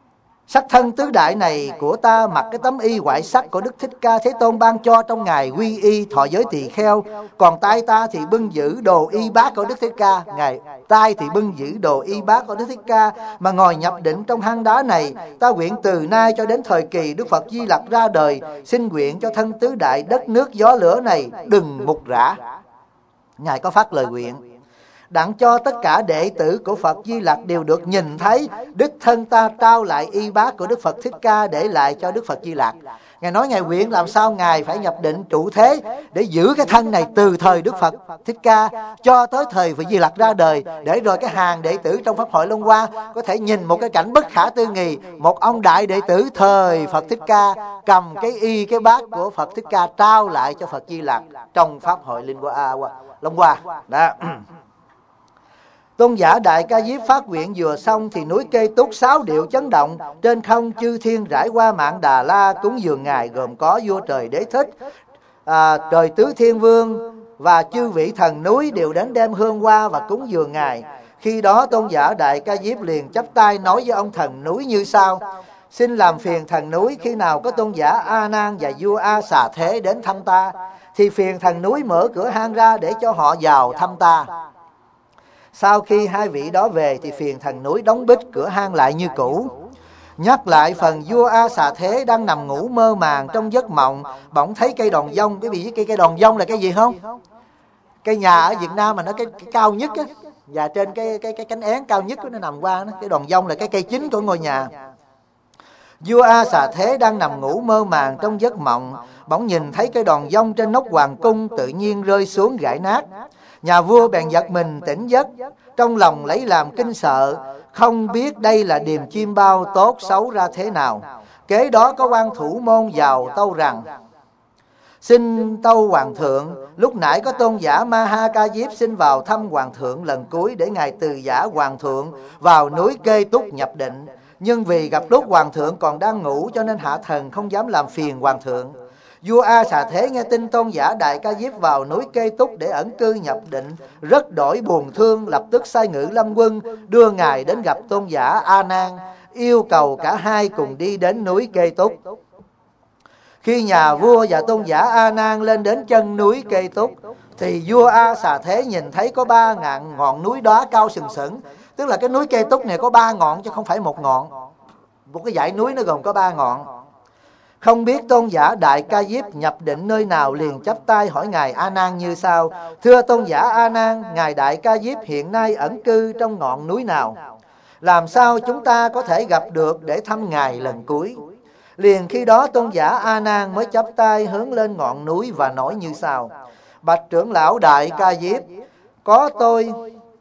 Sắc thân tứ đại này của ta mặc cái tấm y white sắc của Đức Thích Ca Thế Tôn ban cho trong ngày quy y thọ giới tỳ kheo. Còn tay ta thì bưng giữ đồ y bát của Đức Thích Ca. Ngài tay thì bưng giữ đồ y bát của Đức Thích Ca mà ngồi nhập định trong hang đá này. Ta nguyện từ nay cho đến thời kỳ Đức Phật Di Lặc ra đời, xin nguyện cho thân tứ đại đất nước gió lửa này đừng mục rã. Ngài có phát lời nguyện đặng cho tất cả đệ tử của Phật Di Lặc đều được nhìn thấy đích thân ta trao lại y bát của Đức Phật Thích Ca để lại cho Đức Phật Di Lặc. Ngài nói Ngài nguyện làm sao Ngài phải nhập định trụ thế để giữ cái thân này từ thời Đức Phật Thích Ca cho tới thời Phật Di Lặc ra đời, để rồi cái hàng đệ tử trong Pháp hội Long Hoa có thể nhìn một cái cảnh bất khả tư nghị, một ông đại đệ tử thời Phật Thích Ca cầm cái bát của Phật Thích Ca trao lại cho Phật Di Lặc trong Pháp hội Long Hoa. Đó. Tôn giả Đại Ca Diếp phát nguyện vừa xong thì núi Kê Túc sáu điệu chấn động, trên không chư thiên rải qua Mạn Đà La cúng dường Ngài, gồm có vua trời Đế Thích, trời Tứ Thiên Vương và chư vị thần núi đều đến đem hương hoa và cúng dường Ngài. Khi đó Tôn giả Đại Ca Diếp liền chắp tay nói với ông thần núi như sau: xin làm phiền thần núi, khi nào có Tôn giả A Nan và vua A Xà Thế đến thăm ta thì phiền thần núi mở cửa hang ra để cho họ vào thăm ta. Sau khi hai vị đó về thì phiền thần núi đóng bít cửa hang lại như cũ. Nhắc lại phần vua A Xà Thế đang nằm ngủ mơ màng trong giấc mộng, bỗng thấy cây đòn dông. Quý vị biết cây đòn dông là cái gì không? Cây nhà ở Việt Nam mà nó cái cao nhất á, và trên cái cánh én cao nhất nó nằm qua đó. Cái đòn dông là cái cây chính của ngôi nhà. Vua A Xà Thế đang nằm ngủ mơ màng trong giấc mộng, bỗng nhìn thấy cây đòn dông trên nóc hoàng cung tự nhiên rơi xuống gãy nát. Nhà vua bèn giật mình tỉnh giấc, trong lòng lấy làm kinh sợ, không biết đây là điềm chim bao tốt xấu ra thế nào. Kế đó có quan thủ môn vào tâu rằng: xin tâu hoàng thượng, lúc nãy có tôn giả Ma Ha Ca Diếp xin vào thăm hoàng thượng lần cuối để ngài từ giả hoàng thượng vào núi Kê Túc nhập định, nhưng vì gặp lúc hoàng thượng còn đang ngủ cho nên hạ thần không dám làm phiền hoàng thượng. Vua A Xà Thế nghe tin tôn giả Đại Ca Diếp vào núi Kê Túc để ẩn cư nhập định, rất đổi buồn thương, lập tức sai ngự lâm quân đưa ngài đến gặp tôn giả A Nan, yêu cầu cả hai cùng đi đến núi Kê Túc. Khi nhà vua và tôn giả A Nan lên đến chân núi Kê Túc thì vua A Xà Thế nhìn thấy có 3.000 ngọn núi đá cao sừng sững. Tức là cái núi Kê Túc này có 3 ngọn chứ không phải một ngọn. Một cái dãy núi nó gồm có 3 ngọn. Không biết tôn giả Đại Ca Diếp nhập định nơi nào, liền chắp tay hỏi ngài A Nan như sau: thưa tôn giả A Nan, ngài Đại Ca Diếp hiện nay ẩn cư trong ngọn núi nào? Làm sao chúng ta có thể gặp được để thăm ngài lần cuối? Liền khi đó tôn giả A Nan mới chắp tay hướng lên ngọn núi và nói như sau: bạch trưởng lão Đại Ca Diếp, có tôi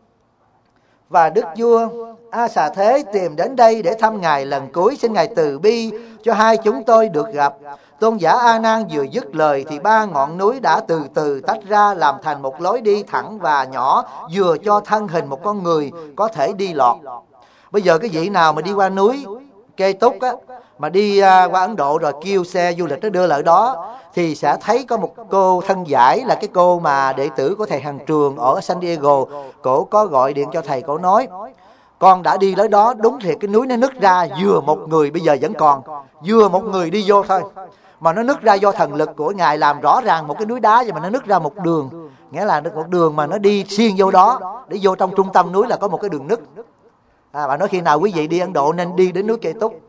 và đức vua A Xà Thế tìm đến đây để thăm ngài lần cuối, xin ngài từ bi cho hai chúng tôi được gặp. Tôn giả A Nan vừa dứt lời thì 3 ngọn núi đã từ từ tách ra làm thành một lối đi thẳng và nhỏ, vừa cho thân hình một con người có thể đi lọt. Bây giờ cái vị nào mà đi qua núi Kê Túc á, mà đi qua Ấn Độ rồi kêu xe du lịch nó đưa lại đó, thì sẽ thấy có một cô thân giải, là cái cô mà đệ tử của thầy Hằng Trường ở San Diego. Cổ có gọi điện cho thầy, cổ nói: con đã đi tới đó, đúng thiệt cái núi nó nứt ra, vừa một người bây giờ vẫn còn, vừa một người đi vô thôi. Mà nó nứt ra do thần lực của ngài làm rõ ràng một cái núi đá, nhưng mà nó nứt ra một đường, nghĩa là một đường mà nó đi xuyên vô đó, để vô trong trung tâm núi là có một cái đường nứt. Bà nói khi nào quý vị đi Ấn Độ nên đi đến núi Kê Túc.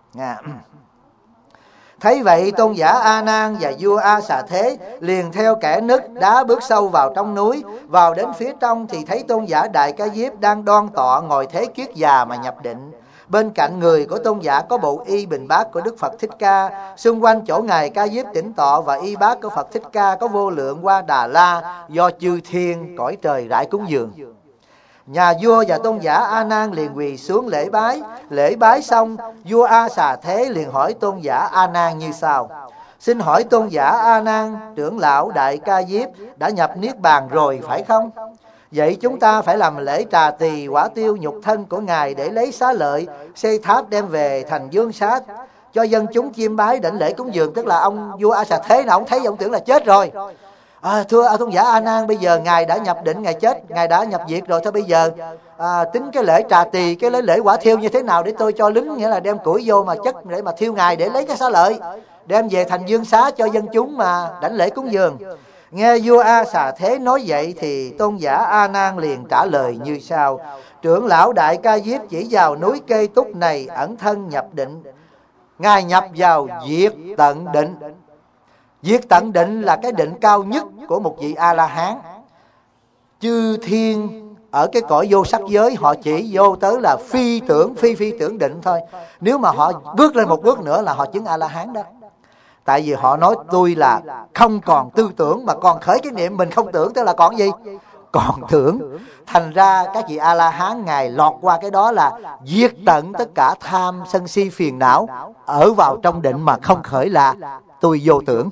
Thấy vậy tôn giả A Nan và vua A Xà Thế liền theo kẻ nứt đá bước sâu vào trong núi. Vào đến phía trong thì thấy tôn giả Đại Ca Diếp đang đoan tọa ngồi thế kiết già mà nhập định. Bên cạnh người của tôn giả có bộ y bình bát của Đức Phật Thích Ca. Xung quanh chỗ ngài Ca Diếp tĩnh tọa và y bát của Phật Thích Ca có vô lượng Hoa Đà La do chư thiên cõi trời rải cúng dường. Nhà vua và tôn giả A Nan liền quỳ xuống lễ bái. Lễ bái xong, vua A Xà Thế liền hỏi tôn giả A Nan như sau: xin hỏi tôn giả A Nan, trưởng lão Đại Ca Diếp đã nhập niết bàn rồi phải không? Vậy chúng ta phải làm lễ trà tỳ quả tiêu nhục thân của ngài để lấy xá lợi, xây tháp đem về thành dương xá cho dân chúng chiêm bái đảnh lễ cúng dường. Tức là ông vua A Xà Thế nào ông thấy ông tưởng là chết rồi, Thưa tôn giả A Nan, bây giờ ngài đã nhập định, ngài chết, ngài đã nhập diệt rồi, thôi bây giờ tính cái lễ trà tỳ, cái lễ quả thiêu như thế nào để tôi cho lính, nghĩa là đem củi vô mà chất để mà thiêu ngài để lấy cái xá lợi, đem về thành dương xá cho dân chúng mà đảnh lễ cúng dường. Nghe vua A Xà Thế nói vậy thì tôn giả A Nan liền trả lời như sau: trưởng lão Đại Ca Diếp chỉ vào núi Kê Túc này ẩn thân nhập định. Ngài nhập vào diệt tận định. Diệt tận định là cái định cao nhất của một vị A-la-hán. Chư thiên ở cái cõi vô sắc giới họ chỉ vô tới là phi tưởng định thôi. Nếu mà họ bước lên một bước nữa là họ chứng A-la-hán đó. Tại vì họ nói tôi là không còn tư tưởng mà còn khởi cái niệm mình không tưởng, tức là còn gì? Còn tưởng. Thành ra các vị A-la-hán ngài lọt qua cái đó là diệt tận tất cả tham sân si phiền não, ở vào trong định mà không khởi là tôi vô tưởng.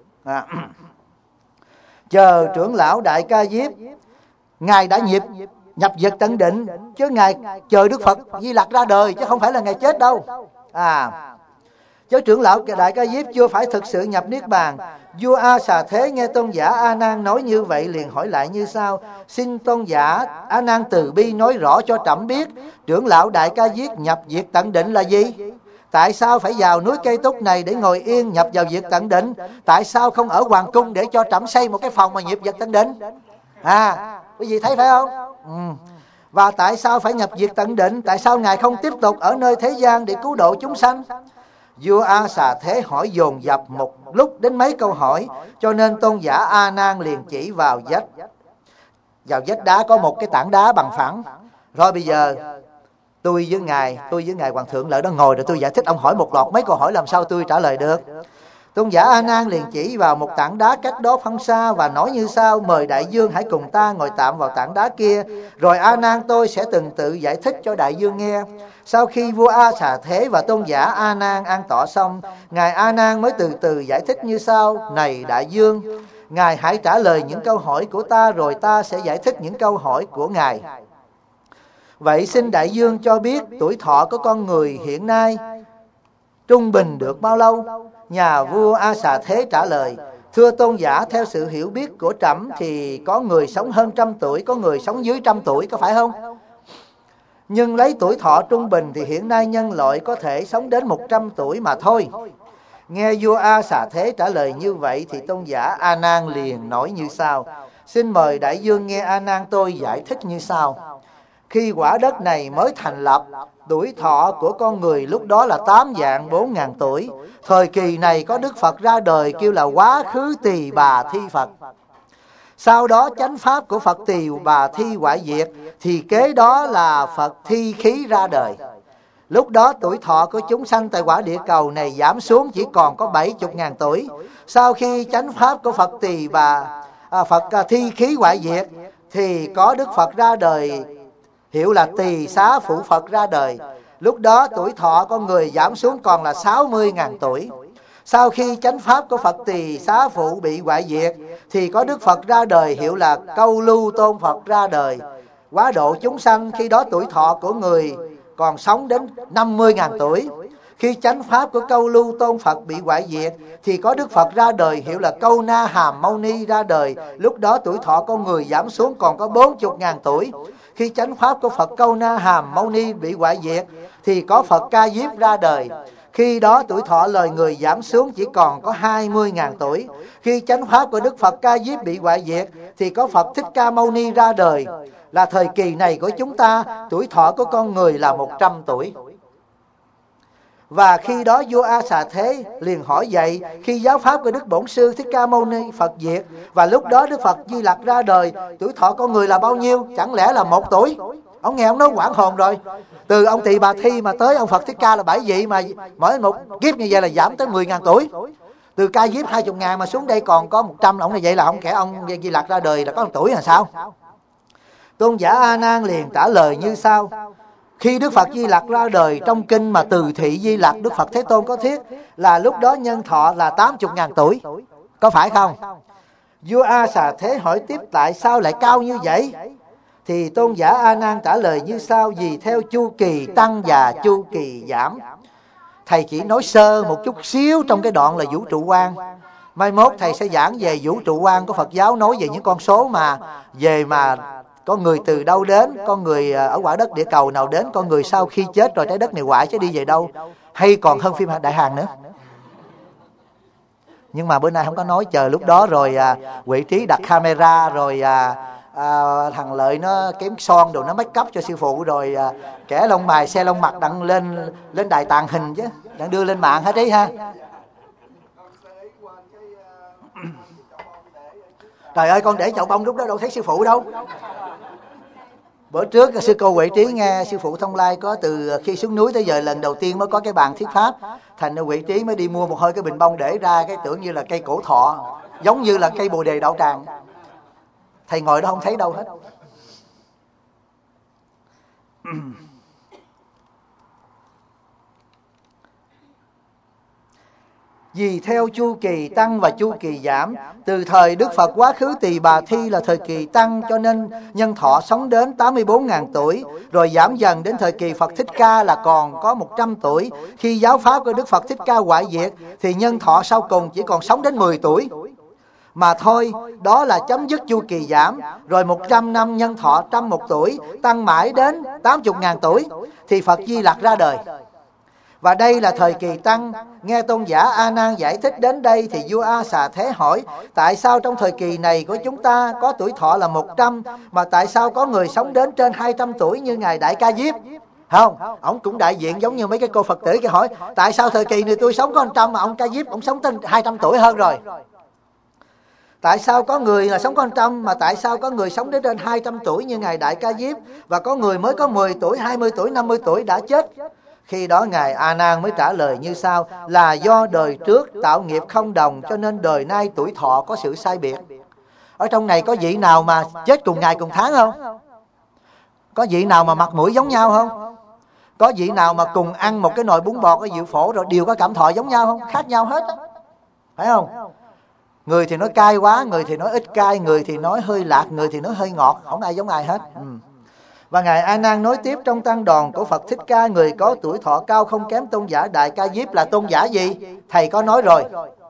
Chờ trưởng lão Đại Ca Diếp, ngài đã nhập diệt tận định, chứ ngài chờ Đức Phật Di Lặc ra đời, chứ không phải là ngài chết đâu. Chứ trưởng lão Đại Ca Diếp chưa phải thực sự nhập niết bàn. Vua A Xà Thế nghe tôn giả A Nan nói như vậy liền hỏi lại như sau: xin tôn giả A Nan từ bi nói rõ cho trẫm biết, trưởng lão Đại Ca Diếp nhập diệt tận định là gì? Tại sao phải vào núi Cây Túc này để ngồi yên nhập vào diệt tận định? Tại sao không ở hoàng cung để cho trẫm xây một cái phòng mà nhập diệt tận định? Quý vị thấy phải không? Và tại sao phải nhập diệt tận định? Tại sao ngài không tiếp tục ở nơi thế gian để cứu độ chúng sanh? Vua A Xà Thế hỏi dồn dập một lúc đến mấy câu hỏi, cho nên tôn giả A Nan liền chỉ vào vách. Vào vách đá có một cái tảng đá bằng phẳng. Rồi bây giờ tôi với ngài hoàng thượng lợi đó ngồi rồi tôi giải thích, ông hỏi một loạt mấy câu hỏi làm sao tôi trả lời được. Tôn giả A Nan liền chỉ vào một tảng đá cách đó không xa và nói như sau: mời đại dương hãy cùng ta ngồi tạm vào tảng đá kia, rồi A Nan tôi sẽ từng tự giải thích cho đại dương nghe. Sau khi vua A Xà Thế và tôn giả A Nan an tọa xong, ngài A Nan mới từ từ giải thích như sau: này đại dương, ngài hãy trả lời những câu hỏi của ta, rồi ta sẽ giải thích những câu hỏi của ngài. Vậy xin đại dương cho biết tuổi thọ của con người hiện nay trung bình được bao lâu? Nhà vua A Xà Thế trả lời: thưa tôn giả, theo sự hiểu biết của trẫm thì có người sống hơn 100 tuổi, có người sống dưới 100 tuổi, có phải không? Nhưng lấy tuổi thọ trung bình thì hiện nay nhân loại có thể sống đến 100 tuổi mà thôi. Nghe vua A Xà Thế trả lời như vậy thì tôn giả A Nan liền nói như sau: xin mời đại dương nghe A Nan tôi giải thích như sau. Khi quả đất này mới thành lập, tuổi thọ của con người lúc đó là 8 vạn 4 ngàn tuổi. Thời kỳ này có Đức Phật ra đời kêu là Quá Khứ Tỳ Bà Thi Phật. Sau đó chánh pháp của Phật Tỳ Bà Thi hoại diệt, thì kế đó là Phật Thi Khí ra đời. Lúc đó tuổi thọ của chúng sanh tại quả địa cầu này giảm xuống chỉ còn có 70.000 tuổi. Sau khi chánh pháp của Phật Tỳ Phật Thi Khí hoại diệt, thì có Đức Phật ra đời hiệu là Tỳ Xá Phụ Phật ra đời. Lúc đó tuổi thọ con người giảm xuống còn là 60.000 tuổi. Sau khi chánh pháp của Phật Tỳ Xá Phụ bị hoại diệt, thì có Đức Phật ra đời hiệu là Câu Lưu Tôn Phật ra đời, quá độ chúng sanh. Khi đó tuổi thọ của người còn sống đến 50.000 tuổi. Khi chánh pháp của Câu Lưu Tôn Phật bị hoại diệt, thì có Đức Phật ra đời hiệu là Câu Na Hàm Mâu Ni ra đời. Lúc đó tuổi thọ con người giảm xuống còn có 40.000 tuổi. Khi chánh pháp của Phật Câu Na Hàm Mâu Ni bị hoại diệt, thì có Phật Ca Diếp ra đời. Khi đó tuổi thọ loài người giảm xuống chỉ còn có 20.000 tuổi. Khi chánh pháp của Đức Phật Ca Diếp bị hoại diệt, thì có Phật Thích Ca Mâu Ni ra đời. Là thời kỳ này của chúng ta, tuổi thọ của con người là 100 tuổi. Và khi đó vua A Xà Thế liền hỏi vậy, khi giáo pháp của Đức Bổn Sư Thích Ca Mâu Ni Phật diệt, và lúc đó Đức Phật Di Lặc ra đời, tuổi thọ con người là bao nhiêu? Chẳng lẽ là 1 tuổi? Ông nghe ông nói quảng hồn rồi. Từ ông Tỳ Bà Thi mà tới ông Phật Thích Ca là 7 vị, mà mỗi một kiếp như vậy là giảm tới 10.000 tuổi. Từ Ca Diếp 20.000 mà xuống đây còn có 100, ông như vậy là ông kể ông Di Lặc ra đời là có 1 tuổi là sao? Tôn giả A Nan liền trả lời như sau: khi Đức Phật Di Lặc ra đời, trong kinh mà Từ Thị Di Lặc Đức Phật Thế Tôn có thuyết là lúc đó nhân thọ là 80.000 tuổi. Có phải không? Vua A Xà Thế hỏi tiếp tại sao lại cao như vậy? Thì tôn giả A Nan trả lời như sau: vì theo chu kỳ tăng và chu kỳ giảm. Thầy chỉ nói sơ một chút xíu trong cái đoạn là vũ trụ quan. Mai mốt thầy sẽ giảng về vũ trụ quan của Phật giáo, nói về những con số mà có người từ đâu đến, con người ở quả đất địa cầu nào đến, con người sau khi chết rồi trái đất này hoại sẽ đi về đâu, hay còn hơn phim Đại Hàn nữa. Nhưng mà bữa nay không có nói, chờ lúc đó rồi Huệ Trí đặt camera, rồi thằng Lợi nó kém son đồ, nó make up cho sư phụ, rồi kẻ lông mày xe lông mặt đặng lên đài tàng hình chứ, đặng đưa lên mạng hết đấy ha. Trời ơi, con để chậu bông lúc đó đâu thấy sư phụ đâu. Bữa trước sư cô Huệ Trí nghe sư phụ Thông Lai có từ khi xuống núi tới giờ lần đầu tiên mới có cái bàn thuyết pháp, thành Huệ Trí mới đi mua một hơi cái bình bông để ra, cái tưởng như là cây cổ thọ, giống như là cây bồ đề đạo tràng. Thầy ngồi đó không thấy đâu hết. Vì theo chu kỳ tăng và chu kỳ giảm, từ thời Đức Phật quá khứ Tỳ Bà Thi là thời kỳ tăng, cho nên nhân thọ sống đến 84.000 tuổi, rồi giảm dần đến thời kỳ Phật Thích Ca là còn có 100 tuổi. Khi giáo pháp của Đức Phật Thích Ca hoại diệt thì nhân thọ sau cùng chỉ còn sống đến 10 tuổi mà thôi. Đó là chấm dứt chu kỳ giảm. Rồi 100 năm nhân thọ 101 tuổi, tăng mãi đến 80.000 tuổi thì Phật Di Lặc ra đời. Và đây là thời kỳ tăng. Nghe tôn giả A Nan giải thích đến đây thì vua A Xà Thế hỏi: tại sao trong thời kỳ này của chúng ta có tuổi thọ là 100, mà tại sao có người sống đến trên 200 tuổi như ngài Đại Ca Diếp? Không, ông cũng đại diện giống như mấy cái cô Phật tử kia hỏi: tại sao thời kỳ này tôi sống có 100 mà ông Ca Diếp ông sống tới 200 tuổi hơn rồi? Tại sao có người là sống có 100 mà tại sao có người sống đến trên 200 tuổi như ngài Đại Ca Diếp, và có người mới có 10 tuổi, 20 tuổi, 50 tuổi đã chết? Khi đó ngài A Nan mới trả lời như sau: là do đời trước tạo nghiệp không đồng, cho nên đời nay tuổi thọ có sự sai biệt. Ở trong này có vị nào mà chết cùng ngày cùng tháng không? Có vị nào mà mặt mũi giống nhau không? Có vị nào mà cùng ăn một cái nồi bún bò ở Diệu Phổ rồi đều có cảm thọ giống nhau không? Khác nhau hết á, phải không? Người thì nói cay quá, người thì nói ít cay, người thì nói hơi lạc, người thì nói hơi ngọt, không ai giống ai hết. Và ngài A Nan nói tiếp: trong tăng đoàn của Phật Thích Ca, người có tuổi thọ cao không kém tôn giả Đại Ca Diếp là tôn giả gì? Thầy có nói rồi,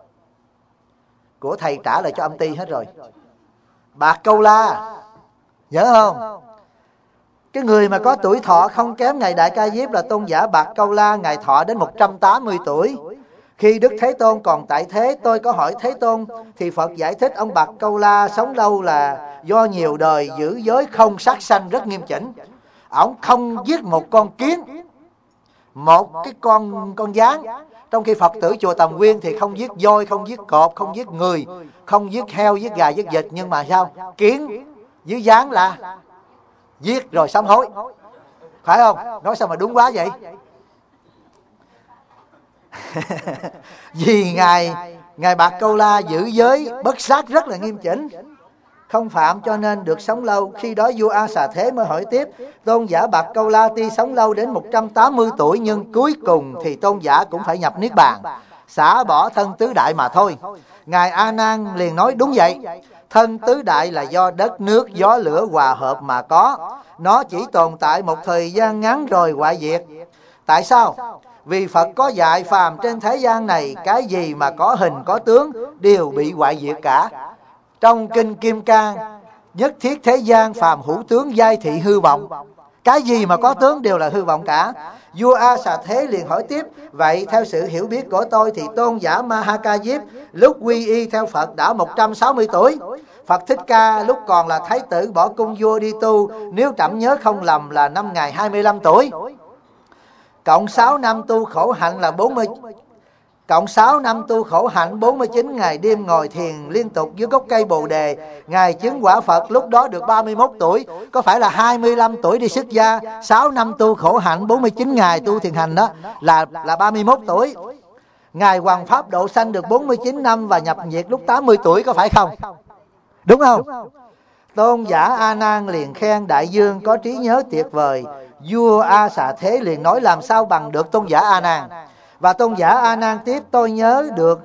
của thầy trả lời cho âm ty hết rồi. Bạc Câu La, nhớ không? Cái người mà có tuổi thọ không kém ngài Đại Ca Diếp là tôn giả Bạc Câu La. Ngài thọ đến 180 tuổi. Khi Đức Thế Tôn còn tại thế, tôi có hỏi Thế Tôn, thì Phật giải thích ông Bạc Câu La sống lâu là do nhiều đời giữ giới không sát sanh rất nghiêm chỉnh. Ông không giết một con kiến, một cái con gián. Trong khi Phật tử chùa Tầm Nguyên thì không giết voi, không giết cọp, không giết người, không giết heo, giết gà, giết vịt. Nhưng mà sao? Kiến với gián là giết rồi sám hối, phải không? Nói sao mà đúng quá vậy? Vì ngài Bạc Câu La giữ giới bất sát rất là nghiêm chỉnh, không phạm, cho nên được sống lâu. Khi đó vua A Xà Thế mới hỏi tiếp: tôn giả Bạc Câu La tuy sống lâu đến 180 tuổi, nhưng cuối cùng thì tôn giả cũng phải nhập niết bàn, xả bỏ thân tứ đại mà thôi. Ngài A Nan liền nói: đúng vậy, thân tứ đại là do đất nước gió lửa hòa hợp mà có, nó chỉ tồn tại một thời gian ngắn rồi hoại diệt. Tại sao? Vì Phật có dạy phàm trên thế gian này, cái gì mà có hình có tướng đều bị hoại diệt cả. Trong kinh Kim Cang: nhất thiết thế gian phàm hữu tướng giai thị hư vọng. Cái gì mà có tướng đều là hư vọng cả. Vua A Xà Thế liền hỏi tiếp: vậy theo sự hiểu biết của tôi thì tôn giả Ma Ha Ca Diếp lúc quy y theo Phật đã 160 tuổi. Phật Thích Ca lúc còn là thái tử bỏ cung vua đi tu, nếu trẫm nhớ không lầm là năm ngày 25 tuổi. Cộng 6 năm tu khổ hạnh là 49 ngày đêm ngồi thiền liên tục dưới gốc cây Bồ Đề. Ngài chứng quả Phật lúc đó được 31 tuổi. Có phải là 25 tuổi đi xuất gia, 6 năm tu khổ hạnh, 49 ngày tu thiền hành đó là 31 tuổi. Ngài Hoằng Pháp độ sanh được 49 năm và nhập diệt lúc 80 tuổi, có phải không? Đúng không? Tôn giả A Nan liền khen đại dương có trí nhớ tuyệt vời. Vua A Xà Thế liền nói: làm sao bằng được tôn giả A Nan? Và tôn giả A Nan tiếp: tôi nhớ được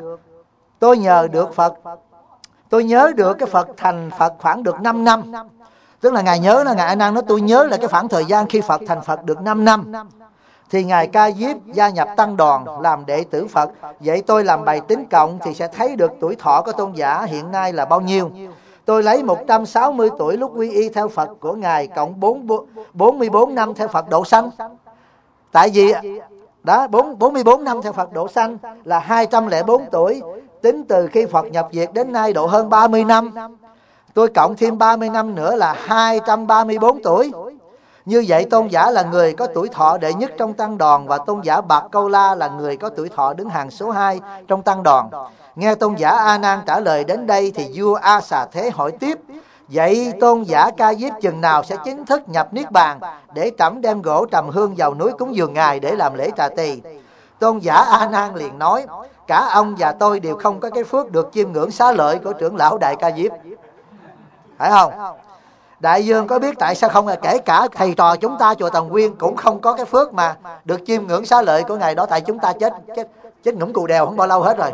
cái Phật thành Phật khoảng được 5 năm. Tức là ngài nhớ là ngài A Nan nói: tôi nhớ là cái khoảng thời gian khi Phật thành Phật được 5 năm. thì ngài Ca Diếp gia nhập tăng đoàn làm đệ tử Phật. Vậy tôi làm bài tính cộng thì sẽ thấy được tuổi thọ của tôn giả hiện nay là bao nhiêu. Tôi lấy 160 tuổi lúc quy y theo Phật của ngài cộng 44 năm theo Phật độ sanh. Tại vì đó 44 năm theo Phật độ sanh là 204 tuổi. Tính từ khi Phật nhập diệt đến nay độ hơn 30 năm. Tôi cộng thêm 30 năm nữa là 234 tuổi. Như vậy tôn giả là người có tuổi thọ đệ nhất trong tăng đoàn, và tôn giả Bạc Câu La là người có tuổi thọ đứng hàng số 2 trong tăng đoàn. Nghe tôn giả A Nan trả lời đến đây thì vua A Xà Thế hỏi tiếp: vậy tôn giả Ca Diếp chừng nào sẽ chính thức nhập niết bàn, để trẫm đem gỗ trầm hương vào núi cúng dường ngài để làm lễ trà tỳ? Tôn giả A Nan liền nói: cả ông và tôi đều không có cái phước được chiêm ngưỡng xá lợi của trưởng lão Đại Ca Diếp. Phải không? Đại dương có biết tại sao không? Là kể cả thầy trò chúng ta chùa Tòng Nguyên cũng không có cái phước mà được chiêm ngưỡng xá lợi của ngài đó, tại chúng ta chết ngủm cù đèo không bao lâu hết rồi.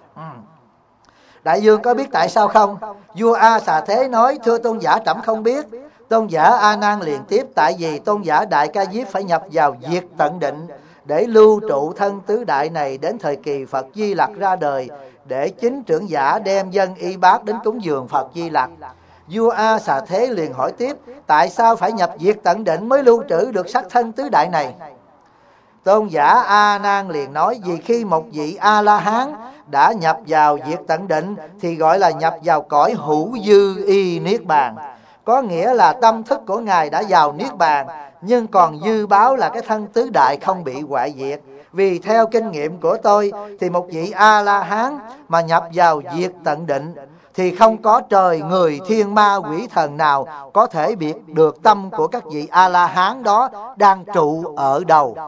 Đại dương có biết tại sao không? Vua A Xà Thế nói: thưa tôn giả, trẫm không biết. Tôn giả A Nan liền tiếp: tại vì tôn giả Đại Ca Diếp phải nhập vào diệt tận định để lưu trụ thân tứ đại này đến thời kỳ Phật Di Lặc ra đời, để chính trưởng giả đem dân y bát đến cúng dường Phật Di Lặc. Vua A Xà Thế liền hỏi tiếp: tại sao phải nhập diệt tận định mới lưu trữ được sắc thân tứ đại này? Tôn giả A Nan liền nói: vì khi một vị A La Hán đã nhập vào diệt tận định thì gọi là nhập vào cõi hữu dư y niết bàn, có nghĩa là tâm thức của ngài đã vào niết bàn, nhưng còn dư báo là cái thân tứ đại không bị hoại diệt. Vì theo kinh nghiệm của tôi thì một vị A La Hán mà nhập vào diệt tận định thì không có trời, người, thiên ma, quỷ thần nào có thể biết được tâm của các vị A La Hán đó đang trụ ở đâu.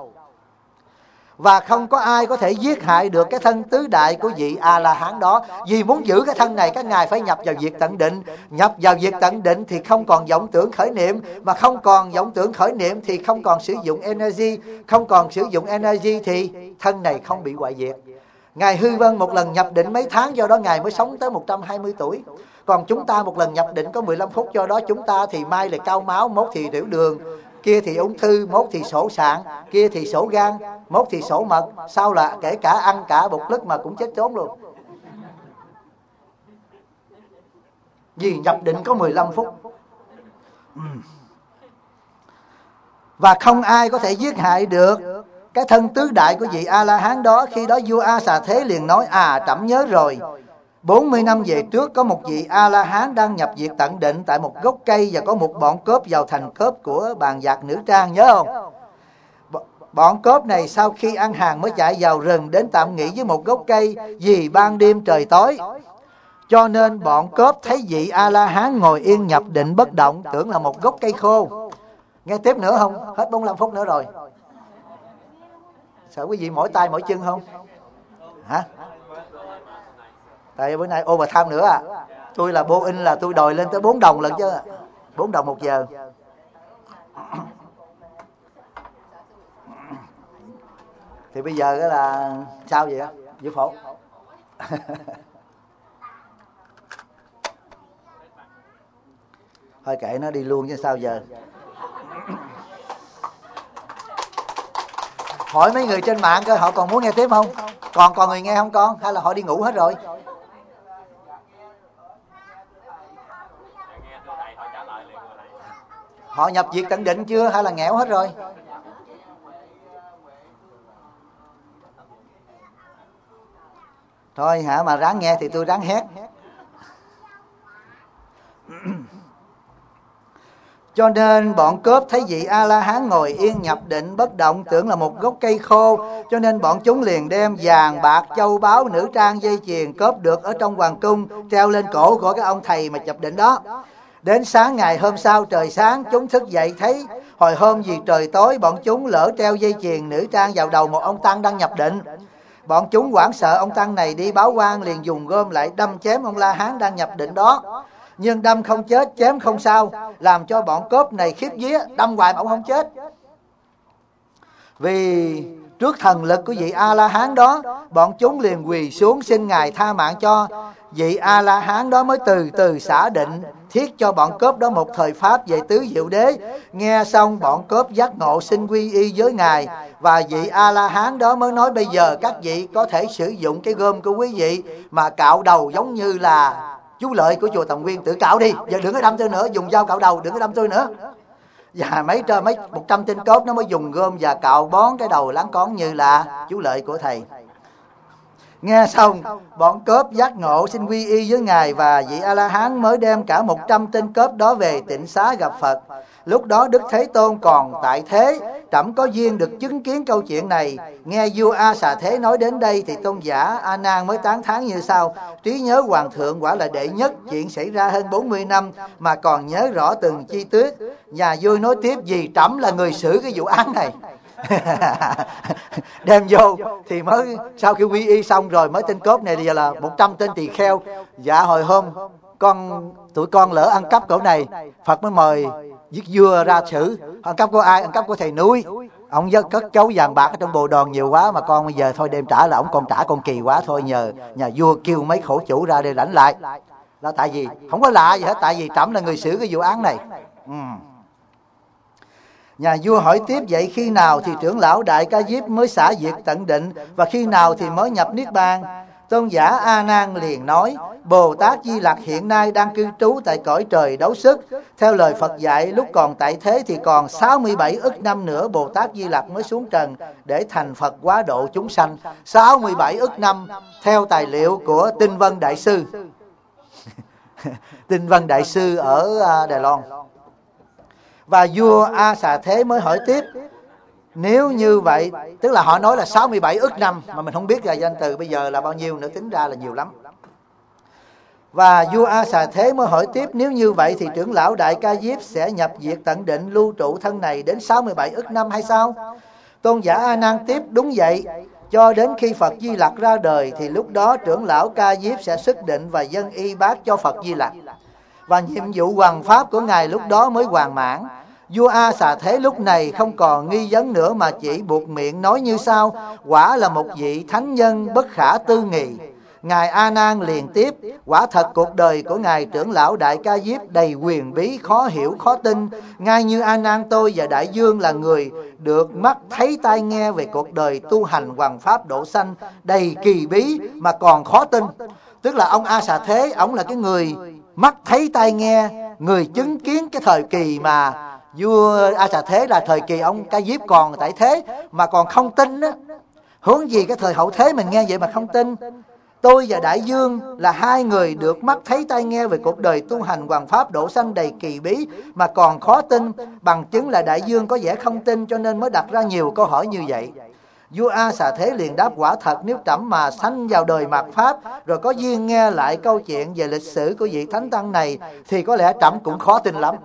Và không có ai có thể giết hại được cái thân tứ đại của vị A La Hán đó. Vì muốn giữ cái thân này, các ngài phải nhập vào diệt tận định. Nhập vào diệt tận định thì không còn vọng tưởng khởi niệm, mà không còn vọng tưởng khởi niệm thì không còn sử dụng energy, không còn sử dụng energy thì thân này không bị hoại diệt. Ngài Hư Vân một lần nhập định mấy tháng, do đó ngài mới sống tới 120 tuổi. Còn chúng ta một lần nhập định có 15 phút, do đó chúng ta thì mai là cao máu, mốt thì tiểu đường, kia thì ung thư, mốt thì sổ sạn, kia thì sổ gan, mốt thì sổ mật, sau là kể cả ăn cả bột lứt mà cũng chết trốn luôn. Vì nhập định có 15 phút. Và không ai có thể giết hại được cái thân tứ đại của vị A La Hán đó. Khi đó vua A Xà Thế liền nói: trẫm nhớ rồi. 40 năm về trước có một vị A La Hán đang nhập diệt tận định tại một gốc cây, và có một bọn cướp vào thành cướp của bàn giặc nữ trang, nhớ không? Bọn cướp này sau khi ăn hàng mới chạy vào rừng đến tạm nghỉ với một gốc cây, vì ban đêm trời tối. Cho nên bọn cướp thấy vị A La Hán ngồi yên nhập định bất động, tưởng là một gốc cây khô. Nghe tiếp nữa không? Hết 45 phút nữa rồi. Sợ quý vị mỏi tay mỏi chân không? Hả? Tại bữa nay overtime nữa à. Tôi là Boeing là tôi đòi lên tới 4 đồng lần chứ. 4 đồng 1 giờ. Thì bây giờ đó là sao vậy á? Giữ phổ. Thôi kệ nó đi luôn chứ sao giờ. Hỏi mấy người trên mạng coi họ còn muốn nghe tiếp không? Còn người nghe không con? Hay là họ đi ngủ hết rồi? Họ nhập diệt tận định chưa hay là nghẽo hết rồi? Thôi hả, mà ráng nghe thì tôi ráng hét. Cho nên bọn cướp thấy vị A La Hán ngồi yên nhập định bất động, tưởng là một gốc cây khô, cho nên bọn chúng liền đem vàng bạc châu báu nữ trang dây chuyền cướp được ở trong hoàng cung treo lên cổ của cái ông thầy mà nhập định đó. Đến sáng ngày hôm sau trời sáng, chúng thức dậy thấy hồi hôm vì trời tối bọn chúng lỡ treo dây chuyền nữ trang vào đầu một ông tăng đang nhập định. Bọn chúng hoảng sợ ông tăng này đi báo quan, liền dùng gươm lại đâm chém ông La Hán đang nhập định đó. Nhưng đâm không chết, chém không sao, làm cho bọn cướp này khiếp vía, đâm hoài mà ông không chết. Vì trước thần lực của vị A La Hán đó, bọn chúng liền quỳ xuống xin ngài tha mạng cho. Vị A La Hán đó mới từ từ xả định, thiết cho bọn cướp đó một thời pháp về tứ diệu đế. Nghe xong bọn cướp giác ngộ xin quy y với Ngài, và vị A-la-hán đó mới nói: bây giờ các vị có thể sử dụng cái gươm của quý vị mà cạo đầu giống như là chú Lợi của chùa Tầm Nguyên, tự cạo đi, giờ đừng có đâm tôi nữa, dùng dao cạo đầu, đừng có đâm tôi nữa. Và mấy 100 tên cốt nó mới dùng gươm và cạo bón cái đầu láng con như là chú Lợi của thầy. Nghe xong bọn cướp giác ngộ xin quy y với Ngài, và vị A-la-hán mới đem cả 100 tên cướp đó về tịnh xá gặp Phật. Lúc đó Đức Thế Tôn còn tại thế. Trẫm có duyên được chứng kiến câu chuyện này. Nghe vua A Xà Thế nói đến đây thì tôn giả A Nan mới tán thán như sau: trí nhớ Hoàng thượng quả là đệ nhất, chuyện xảy ra hơn 40 năm mà còn nhớ rõ từng chi tiết. Nhà vua nói tiếp: vì trẫm là người xử cái vụ án này. Đem vô thì mới sau khi quy y xong rồi mới tên cốp này giờ là 100 tên tỳ kheo. Dạ hồi hôm tụi con lỡ ăn cắp cậu này, Phật mới mời giết vua ra xử. Ăn cắp của ai? Ăn cắp của thầy Núi. Ông cất chấu vàng bạc ở trong bồ đòn nhiều quá mà con bây giờ thôi đem trả là ông con trả con kỳ quá thôi, nhờ nhà vua kêu mấy khổ chủ ra để lãnh lại. Là tại vì không có lạ gì hết, tại vì trẫm là người xử cái vụ án này. Nhà vua hỏi tiếp: vậy khi nào thì trưởng lão Đại Ca Diếp mới xả diệt tận định, và khi nào thì mới nhập niết bàn? Tôn giả A Nan liền nói: Bồ Tát Di Lặc hiện nay đang cư trú tại cõi trời Đấu Sức. Theo lời Phật dạy, lúc còn tại thế thì còn 67 ức năm nữa Bồ Tát Di Lặc mới xuống trần để thành Phật hóa độ chúng sanh. 67 ức năm theo tài liệu của Tinh Vân Đại Sư. Tinh Vân Đại Sư ở Đài Loan. Và vua A Xà Thế mới hỏi tiếp: nếu như vậy, tức là họ nói là 67 ức năm, mà mình không biết là danh từ bây giờ là bao nhiêu nữa, tính ra là nhiều lắm. Và vua A Xà Thế mới hỏi tiếp: nếu như vậy thì trưởng lão Đại Ca Diếp sẽ nhập diệt tận định lưu trụ thân này đến 67 ức năm hay sao? Tôn giả A Nan tiếp: đúng vậy. Cho đến khi Phật Di Lặc ra đời thì lúc đó trưởng lão Ca Diếp sẽ xuất định và dâng y bát cho Phật Di Lặc, và nhiệm vụ hoằng pháp của Ngài lúc đó mới hoàn mãn. Vua A Xà Thế lúc này không còn nghi vấn nữa mà chỉ buộc miệng nói như sau: quả là một vị thánh nhân bất khả tư nghị. Ngài A Nan liền tiếp: quả thật cuộc đời của Ngài trưởng lão Đại Ca Diếp đầy quyền bí, khó hiểu khó tin. Ngay như A Nan tôi và Đại Dương là người được mắt thấy tai nghe về cuộc đời tu hành hoằng pháp độ sanh đầy kỳ bí mà còn khó tin. Tức là ông A Xà Thế, ông là cái người mắt thấy tai nghe, người chứng kiến cái thời kỳ mà vua A Xà Thế là thời kỳ ông Ca Diếp còn tại thế mà còn không tin đó. Huống gì cái thời hậu thế mình nghe vậy mà không tin. Tôi và Đại Dương là hai người được mắt thấy tai nghe về cuộc đời tu hành hoằng pháp độ sanh đầy kỳ bí mà còn khó tin. Bằng chứng là Đại Dương có vẻ không tin, cho nên mới đặt ra nhiều câu hỏi như vậy. Vua A Xà Thế liền đáp: quả thật nếu trẫm mà sanh vào đời mạt pháp rồi có duyên nghe lại câu chuyện về lịch sử của vị thánh tăng này thì có lẽ trẫm cũng khó tin lắm.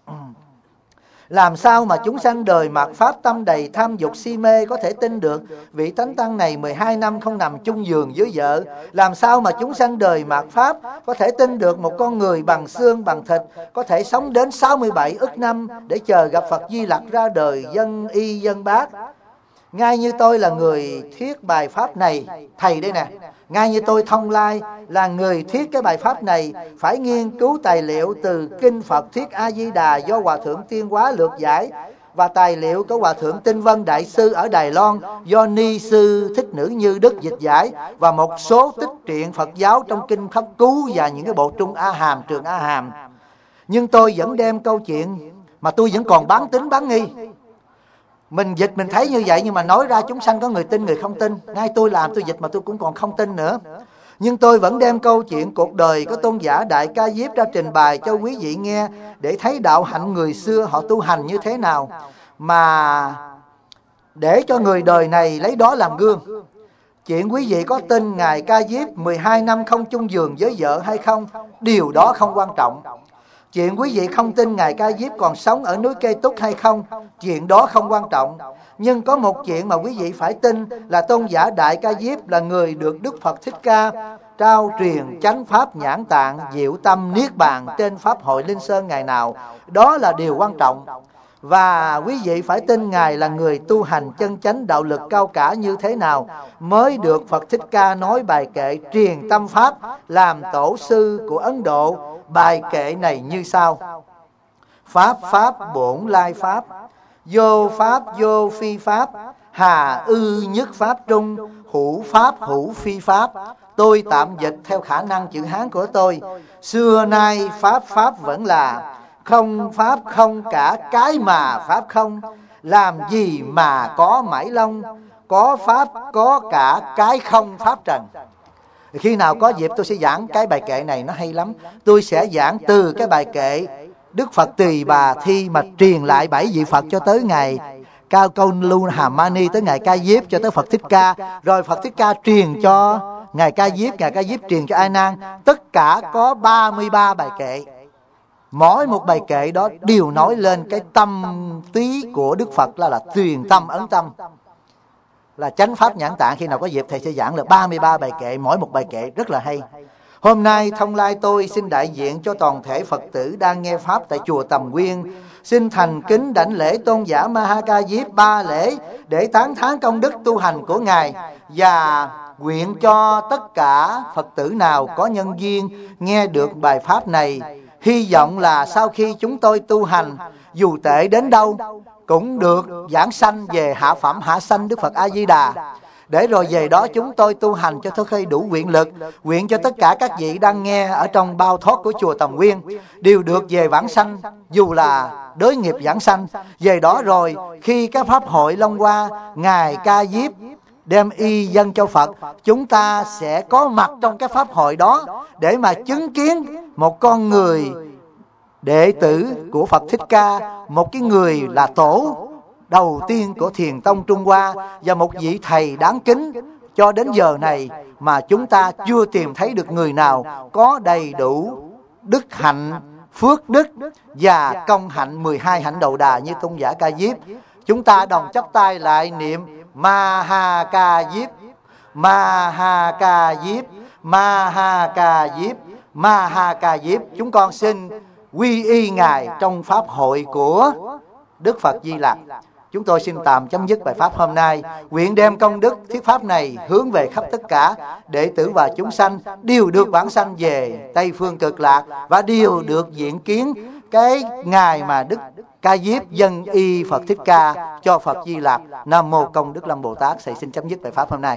Làm sao mà chúng sanh đời mạt pháp tâm đầy tham dục si mê có thể tin được vị thánh tăng này 12 năm không nằm chung giường với vợ? Làm sao mà chúng sanh đời mạt pháp có thể tin được một con người bằng xương bằng thịt có thể sống đến 67 ức năm để chờ gặp Phật Di Lặc ra đời dân y dân bác? Ngay như tôi là người thuyết bài pháp này, thầy đây nè, ngay như tôi Thông Lai là người thuyết cái bài pháp này, phải nghiên cứu tài liệu từ kinh Phật Thuyết A Di Đà do Hòa thượng Tiên Hóa lược giải, và tài liệu của Hòa thượng Tinh Vân Đại Sư ở Đài Loan do Ni sư Thích Nữ Như Đức dịch giải, và một số tích truyện Phật giáo trong kinh Pháp Cú và những cái bộ Trung A Hàm, Trường A Hàm. Nhưng tôi vẫn đem câu chuyện mà tôi vẫn còn bán tín bán nghi. Mình dịch mình thấy như vậy, nhưng mà nói ra chúng sanh có người tin người không tin. Ngay tôi làm tôi dịch mà tôi cũng còn không tin nữa. Nhưng tôi vẫn đem câu chuyện cuộc đời của tôn giả Đại Ca Diếp ra trình bày cho quý vị nghe, để thấy đạo hạnh người xưa họ tu hành như thế nào, mà để cho người đời này lấy đó làm gương. Chuyện quý vị có tin Ngài Ca Diếp 12 năm không chung giường với vợ hay không, điều đó không quan trọng. Chuyện quý vị không tin Ngài Ca Diếp còn sống ở núi Kê Túc hay không, chuyện đó không quan trọng. Nhưng có một chuyện mà quý vị phải tin là tôn giả Đại Ca Diếp là người được Đức Phật Thích Ca trao truyền chánh pháp nhãn tạng diệu tâm niết bàn trên pháp hội Linh Sơn ngày nào. Đó là điều quan trọng. Và quý vị phải tin Ngài là người tu hành chân chánh đạo lực cao cả như thế nào mới được Phật Thích Ca nói bài kệ truyền tâm pháp làm tổ sư của Ấn Độ, bài kệ này như sau: Pháp pháp bổn lai pháp, vô pháp vô phi pháp, hà ư nhất pháp trung, hữu pháp hữu phi pháp. Tôi tạm dịch theo khả năng chữ Hán của tôi. Xưa nay pháp pháp vẫn là không pháp không cả cái mà pháp không, làm gì mà có mãi long, có pháp có cả cái không pháp trần. Khi nào có dịp tôi sẽ giảng cái bài kệ này, nó hay lắm. Tôi sẽ giảng từ cái bài kệ Đức Phật Tỳ Bà Thi mà truyền lại 7 vị Phật cho tới ngày Cao Câu Lu Hà Mani, tới ngày Ca Diếp, cho tới Phật Thích Ca, rồi Phật Thích Ca truyền cho ngài Ca Diếp, ngài Ca Diếp truyền cho A Nan. Tất cả có 33 bài kệ. Mỗi một bài kệ đó đều nói lên cái tâm tí của Đức Phật là tuyền tâm ấn tâm, là chánh pháp nhãn tạng. Khi nào có dịp thầy sẽ giảng là 33 bài kệ, mỗi một bài kệ rất là hay. Hôm nay Thông Lai tôi xin đại diện cho toàn thể Phật tử đang nghe Pháp tại chùa Tầm Nguyên, xin thành kính đảnh lễ tôn giả Ma Ha Ca Diếp 3 lễ để tán thán công đức tu hành của Ngài, và nguyện cho tất cả Phật tử nào có nhân duyên nghe được bài Pháp này, hy vọng là sau khi chúng tôi tu hành, dù tệ đến đâu cũng được giảng sanh về hạ phẩm hạ sanh Đức Phật A Di Đà, để rồi về đó chúng tôi tu hành cho tới đủ nguyện lực. Nguyện cho tất cả các vị đang nghe ở trong bao thoát của chùa Tầm Nguyên đều được về vãng sanh, dù là đới nghiệp vãng sanh. Về đó rồi khi các pháp hội Long Hoa, ngài Ca Diếp đem y dâng cho Phật, chúng ta sẽ có mặt trong cái pháp hội đó để mà chứng kiến một con người đệ tử của Phật Thích Ca, một cái người là tổ đầu tiên của Thiền Tông Trung Hoa, và một vị thầy đáng kính. Cho đến giờ này mà chúng ta chưa tìm thấy được người nào có đầy đủ đức hạnh, phước đức và công hạnh 12 hạnh đầu đà như tôn giả Ca Diếp. Chúng ta đồng chắp tay lại niệm Ma Ha Ca Diếp, Ma Ha Ca Diếp, Ma Ha Ca Diếp, Ma Ha Ca Diếp. Chúng con xin quy y Ngài trong pháp hội của Đức Phật Di Lặc. Chúng tôi xin tạm chấm dứt bài Pháp hôm nay. Nguyện đem công đức thuyết Pháp này hướng về khắp tất cả đệ tử và chúng sanh, đều được vãng sanh về Tây Phương Cực Lạc, và đều được diện kiến cái ngày mà Đức Ca Diếp dâng y Phật Thích Ca cho Phật Di Lặc. Nam Mô Công Đức Lâm Bồ Tát. Thầy xin chấm dứt bài Pháp hôm nay.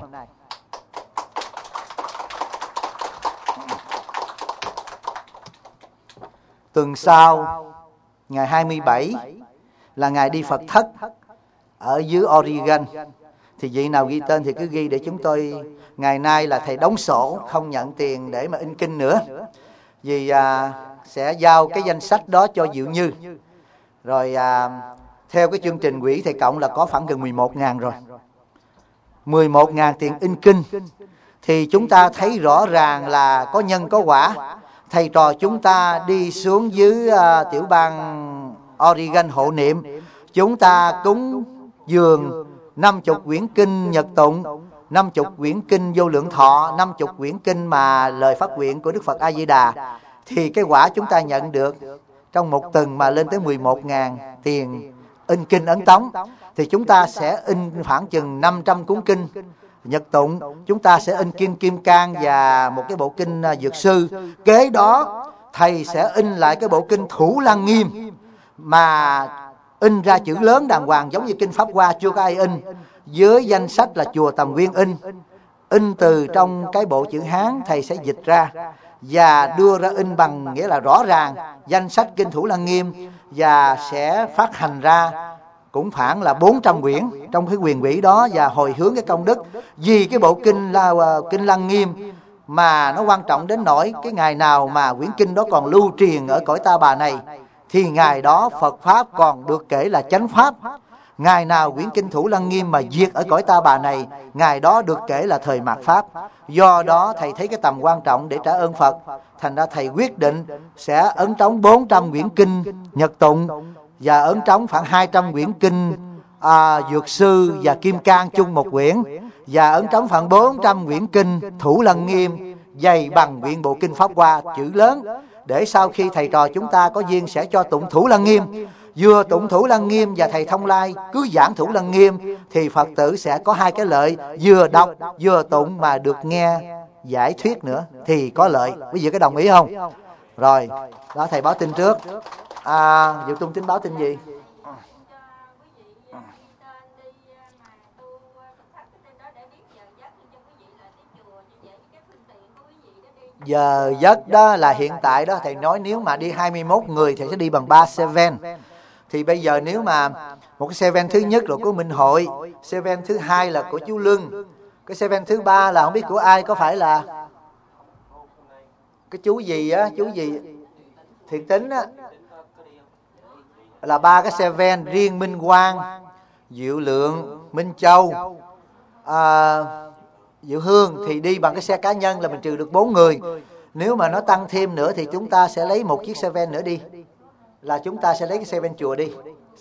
Tuần sau, ngày 27 là ngày đi Phật thất ở dưới Oregon. Thì vị nào ghi tên thì cứ ghi, để chúng tôi ngày nay là thầy đóng sổ, không nhận tiền để mà in kinh nữa. Vì sẽ giao cái danh sách đó cho Diệu Như. Rồi theo cái chương trình quỹ thầy cộng là có khoảng gần 11.000 rồi. 11.000 tiền in kinh. Thì chúng ta thấy rõ ràng là có nhân có quả. Thầy trò chúng ta đi xuống dưới tiểu bang Oregon hộ niệm, chúng ta cúng dường 50 quyển kinh Nhật Tụng, 50 quyển kinh Vô Lượng Thọ, 50 quyển kinh mà lời phát nguyện của Đức Phật A Di Đà. Thì cái quả chúng ta nhận được trong một tuần mà lên tới 11.000 tiền in kinh ấn tống. Thì chúng ta sẽ in khoảng chừng 500 cuốn kinh Nhật Tụng, chúng ta sẽ in kinh Kim Cang và một cái bộ kinh Dược Sư. Kế đó thầy sẽ in lại cái bộ kinh Thủ Lăng Nghiêm, mà in ra chữ lớn đàng hoàng giống như kinh Pháp Hoa, chưa có ai in. Dưới danh sách là chùa Tầm Nguyên in từ trong cái bộ chữ Hán, thầy sẽ dịch ra và đưa ra in bằng, nghĩa là rõ ràng danh sách kinh Thủ Lăng Nghiêm, và sẽ phát hành ra cũng khoảng là 400 quyển trong cái quyền quỹ đó, và hồi hướng cái công đức. Vì cái bộ kinh là kinh Lăng Nghiêm mà nó quan trọng đến nỗi cái ngày nào mà quyển kinh đó còn lưu truyền ở cõi ta bà này thì ngày đó Phật Pháp còn được kể là chánh Pháp. Ngày nào quyển kinh Thủ Lăng Nghiêm mà diệt ở cõi ta bà này, ngày đó được kể là thời mạt Pháp. Do đó thầy thấy cái tầm quan trọng để trả ơn Phật, thành ra thầy quyết định sẽ ấn trống 400 quyển kinh Nhật Tụng, và ấn trống khoảng 200 quyển kinh Dược Sư và Kim Cang chung một quyển, và ấn trống khoảng 400 quyển kinh Thủ Lăng Nghiêm dày bằng quyển bộ kinh Pháp Hoa chữ lớn, để sau khi thầy trò chúng ta có duyên sẽ cho tụng Thủ Lăng Nghiêm. Vừa tụng Thủ Lăng Nghiêm và thầy Thông Lai cứ giảng Thủ Lăng Nghiêm thì Phật tử sẽ có hai cái lợi, vừa đọc vừa tụng mà được nghe giải thuyết nữa thì có lợi. Quý vị có đồng ý không? Rồi, đó thầy báo tin trước. Diệu Tung tính báo tin gì? Giờ giấc đó là hiện tại đó thầy nói nếu mà đi 21 người thì sẽ đi bằng 3 xe van. Thì bây giờ nếu mà một cái xe van thứ nhất là của Minh Hội, xe van thứ hai là của chú Lưng, cái xe van thứ ba là không biết của ai, có phải là cái chú gì á, chú gì Thiện Tính á, là 3 cái xe van. Riêng Minh Quang, Diệu Lượng, Minh Châu, Diệu Hương thì đi bằng cái xe cá nhân là mình trừ được 4 người. Nếu mà nó tăng thêm nữa thì chúng ta sẽ lấy một chiếc xe van nữa đi, là chúng ta sẽ lấy cái xe van chùa đi.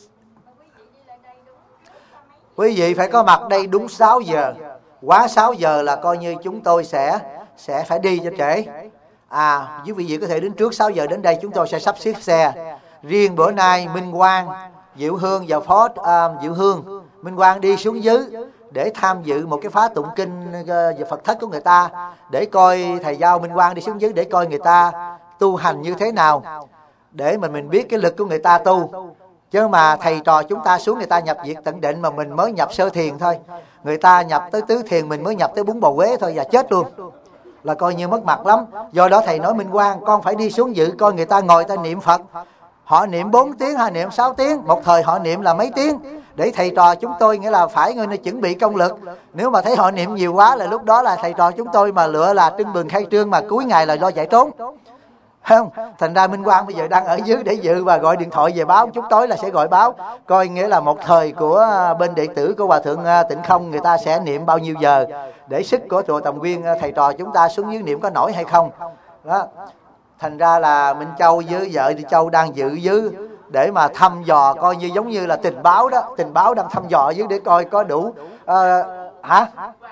Quý vị phải có mặt đây đúng 6 giờ. Quá 6 giờ là coi như chúng tôi sẽ phải đi cho trễ. Quý vị có thể đến trước 6 giờ đến đây, chúng tôi sẽ sắp xếp xe. Riêng bữa nay Minh Quang, Diệu Hương và Diệu Hương, Minh Quang đi xuống dưới để tham dự một cái phá tụng kinh về Phật thất của người ta, để coi thầy Giao Minh Quang đi xuống dưới để coi người ta tu hành như thế nào, để mà mình biết cái lực của người ta tu. Chứ mà thầy trò chúng ta xuống, người ta nhập diệt tận định mà mình mới nhập sơ thiền thôi, người ta nhập tới tứ thiền, mình mới nhập tới 4 bầu quế thôi, và chết luôn, là coi như mất mặt lắm. Do đó thầy nói Minh Quang, con phải đi xuống dự coi người ta ngồi ta niệm Phật. Họ niệm 4 tiếng hay niệm 6 tiếng, một thời họ niệm là mấy tiếng, để thầy trò chúng tôi nghĩa là phải người chuẩn bị công lực. Nếu mà thấy họ niệm nhiều quá là lúc đó là thầy trò chúng tôi mà lựa là trưng bừng khai trương, mà cuối ngày là lo chạy trốn, không? Thành ra Minh Quang bây giờ đang ở dưới để dự, và gọi điện thoại về báo chút tối là sẽ gọi báo, coi nghĩa là một thời của bên đệ tử của Hòa Thượng Tịnh Không, người ta sẽ niệm bao nhiêu giờ, để sức của chùa Tầm Quyên thầy trò chúng ta xuống dưới niệm có nổi hay không đó. Thành ra là Minh Châu với vợ thì Châu đang dự dưới để mà thăm dò, coi như giống như là tình báo đó, tình báo đang thăm dò dưới để coi có đủ. Hả?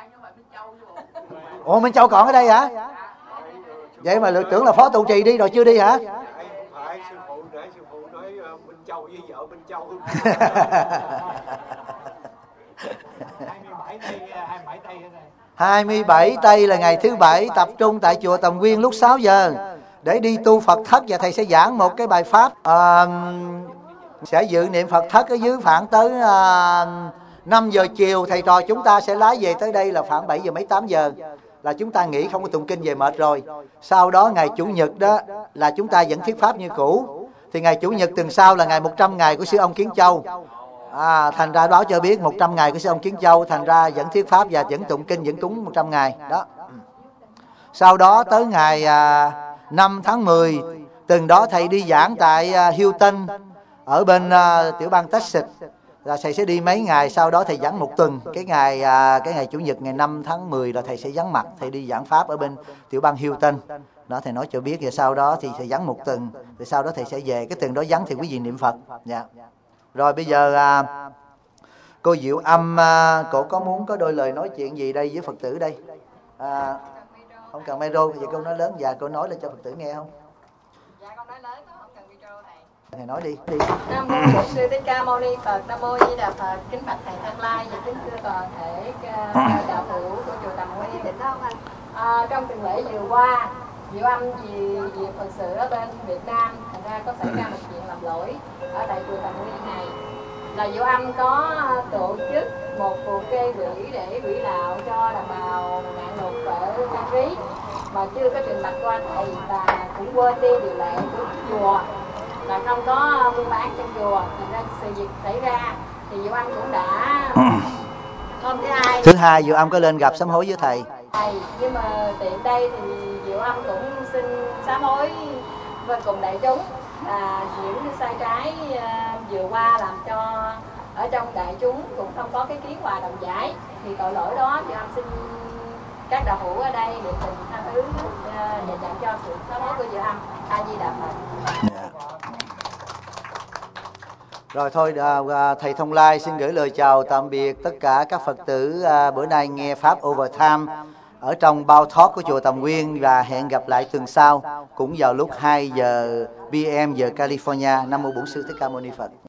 Ủa Minh Châu còn ở đây hả? Vậy mà tưởng là phó trụ trì đi rồi chưa đi hả? Phải, sư phụ nói Minh Châu với vợ Minh Châu. 27 tây là ngày thứ Bảy, tập trung tại chùa Tầm Quyên lúc 6 giờ để đi tu Phật thất, và thầy sẽ giảng một cái bài pháp. Sẽ dự niệm Phật thất ở dưới khoảng tới 5 giờ chiều. Thầy trò chúng ta sẽ lái về tới đây là khoảng 7 giờ mấy 8 giờ, là chúng ta nghỉ không có tụng kinh về mệt rồi. Sau đó ngày Chủ nhật đó là chúng ta vẫn thuyết pháp như cũ. Thì ngày Chủ nhật tuần sau là ngày 100 ngày của sư ông Kiến Châu. Thành ra báo cho biết 100 ngày của sư ông Kiến Châu, thành ra vẫn thuyết pháp và vẫn tụng kinh, vẫn cúng 100 ngày đó. Sau đó tới ngày 5 tháng 10, tuần đó thầy đi giảng tại Hilton ở bên tiểu bang Texas, là thầy sẽ đi mấy ngày. Sau đó thầy giảng một tuần. Cái ngày Chủ nhật ngày 5 tháng 10 là thầy sẽ vắng mặt, thầy đi giảng pháp ở bên tiểu bang Hilton đó, thầy nói cho biết. Và sau đó thì thầy vắng một tuần, rồi sau đó thầy sẽ về. Cái tuần đó vắng thì quý vị niệm Phật. Rồi bây giờ cô Diệu Âm, cô có muốn có đôi lời nói chuyện gì đây với Phật tử đây? Không cần micro, vậy cô nói lớn và cô nói lên cho Phật tử nghe không? Dạ con nói lớn, không cần micro thầy. Thầy nói đi. Nam mô Bổn Sư Thích Ca Mâu Ni Phật. Nam mô Di Đà Phật. Kính bạch thầy Thanh Lai và kính thưa toàn thể đạo hữu của chùa Tầm Quyên. Trong tuần lễ vừa qua, Diệu Âm vì việc Phật sự ở bên Việt Nam, thành ra có xảy ra một chuyện làm lỗi ở tại chùa Tầm Quyên này. Là Diệu Âm có tổ chức một cuộc kê quỹ để quỹ đạo cho đồng bào nạn lụt ở Trang Rí, mà chưa có trình bạch qua thầy, và cũng quên đi điều lệ của chùa là không có buôn bán trong chùa. Thành ra sự việc xảy ra thì Diệu Âm cũng đã hôm thứ hai Diệu Âm có lên gặp sám hối với thầy. Nhưng mà tiện đây thì Diệu Âm cũng xin sám hối với cùng đại chúng là những sai trái vừa qua làm cho ở trong đại chúng cũng không có cái kiến hòa đồng giải. Thì tội lỗi đó Diệu Âm xin các đạo hữu ở đây được tình tha thứ và dành cho sự sám hối của Diệu Âm. A Di Đà Phật. Rồi thôi, thầy Thông Lai xin gửi lời chào tạm biệt tất cả các Phật tử bữa nay nghe pháp Overtime ở trong Bao Talk của chùa Tầm Quyên, và hẹn gặp lại tuần sau cũng vào lúc 2 giờ PM giờ California. Nam mô Bổn Sư Thích Ca Mâu Ni Phật.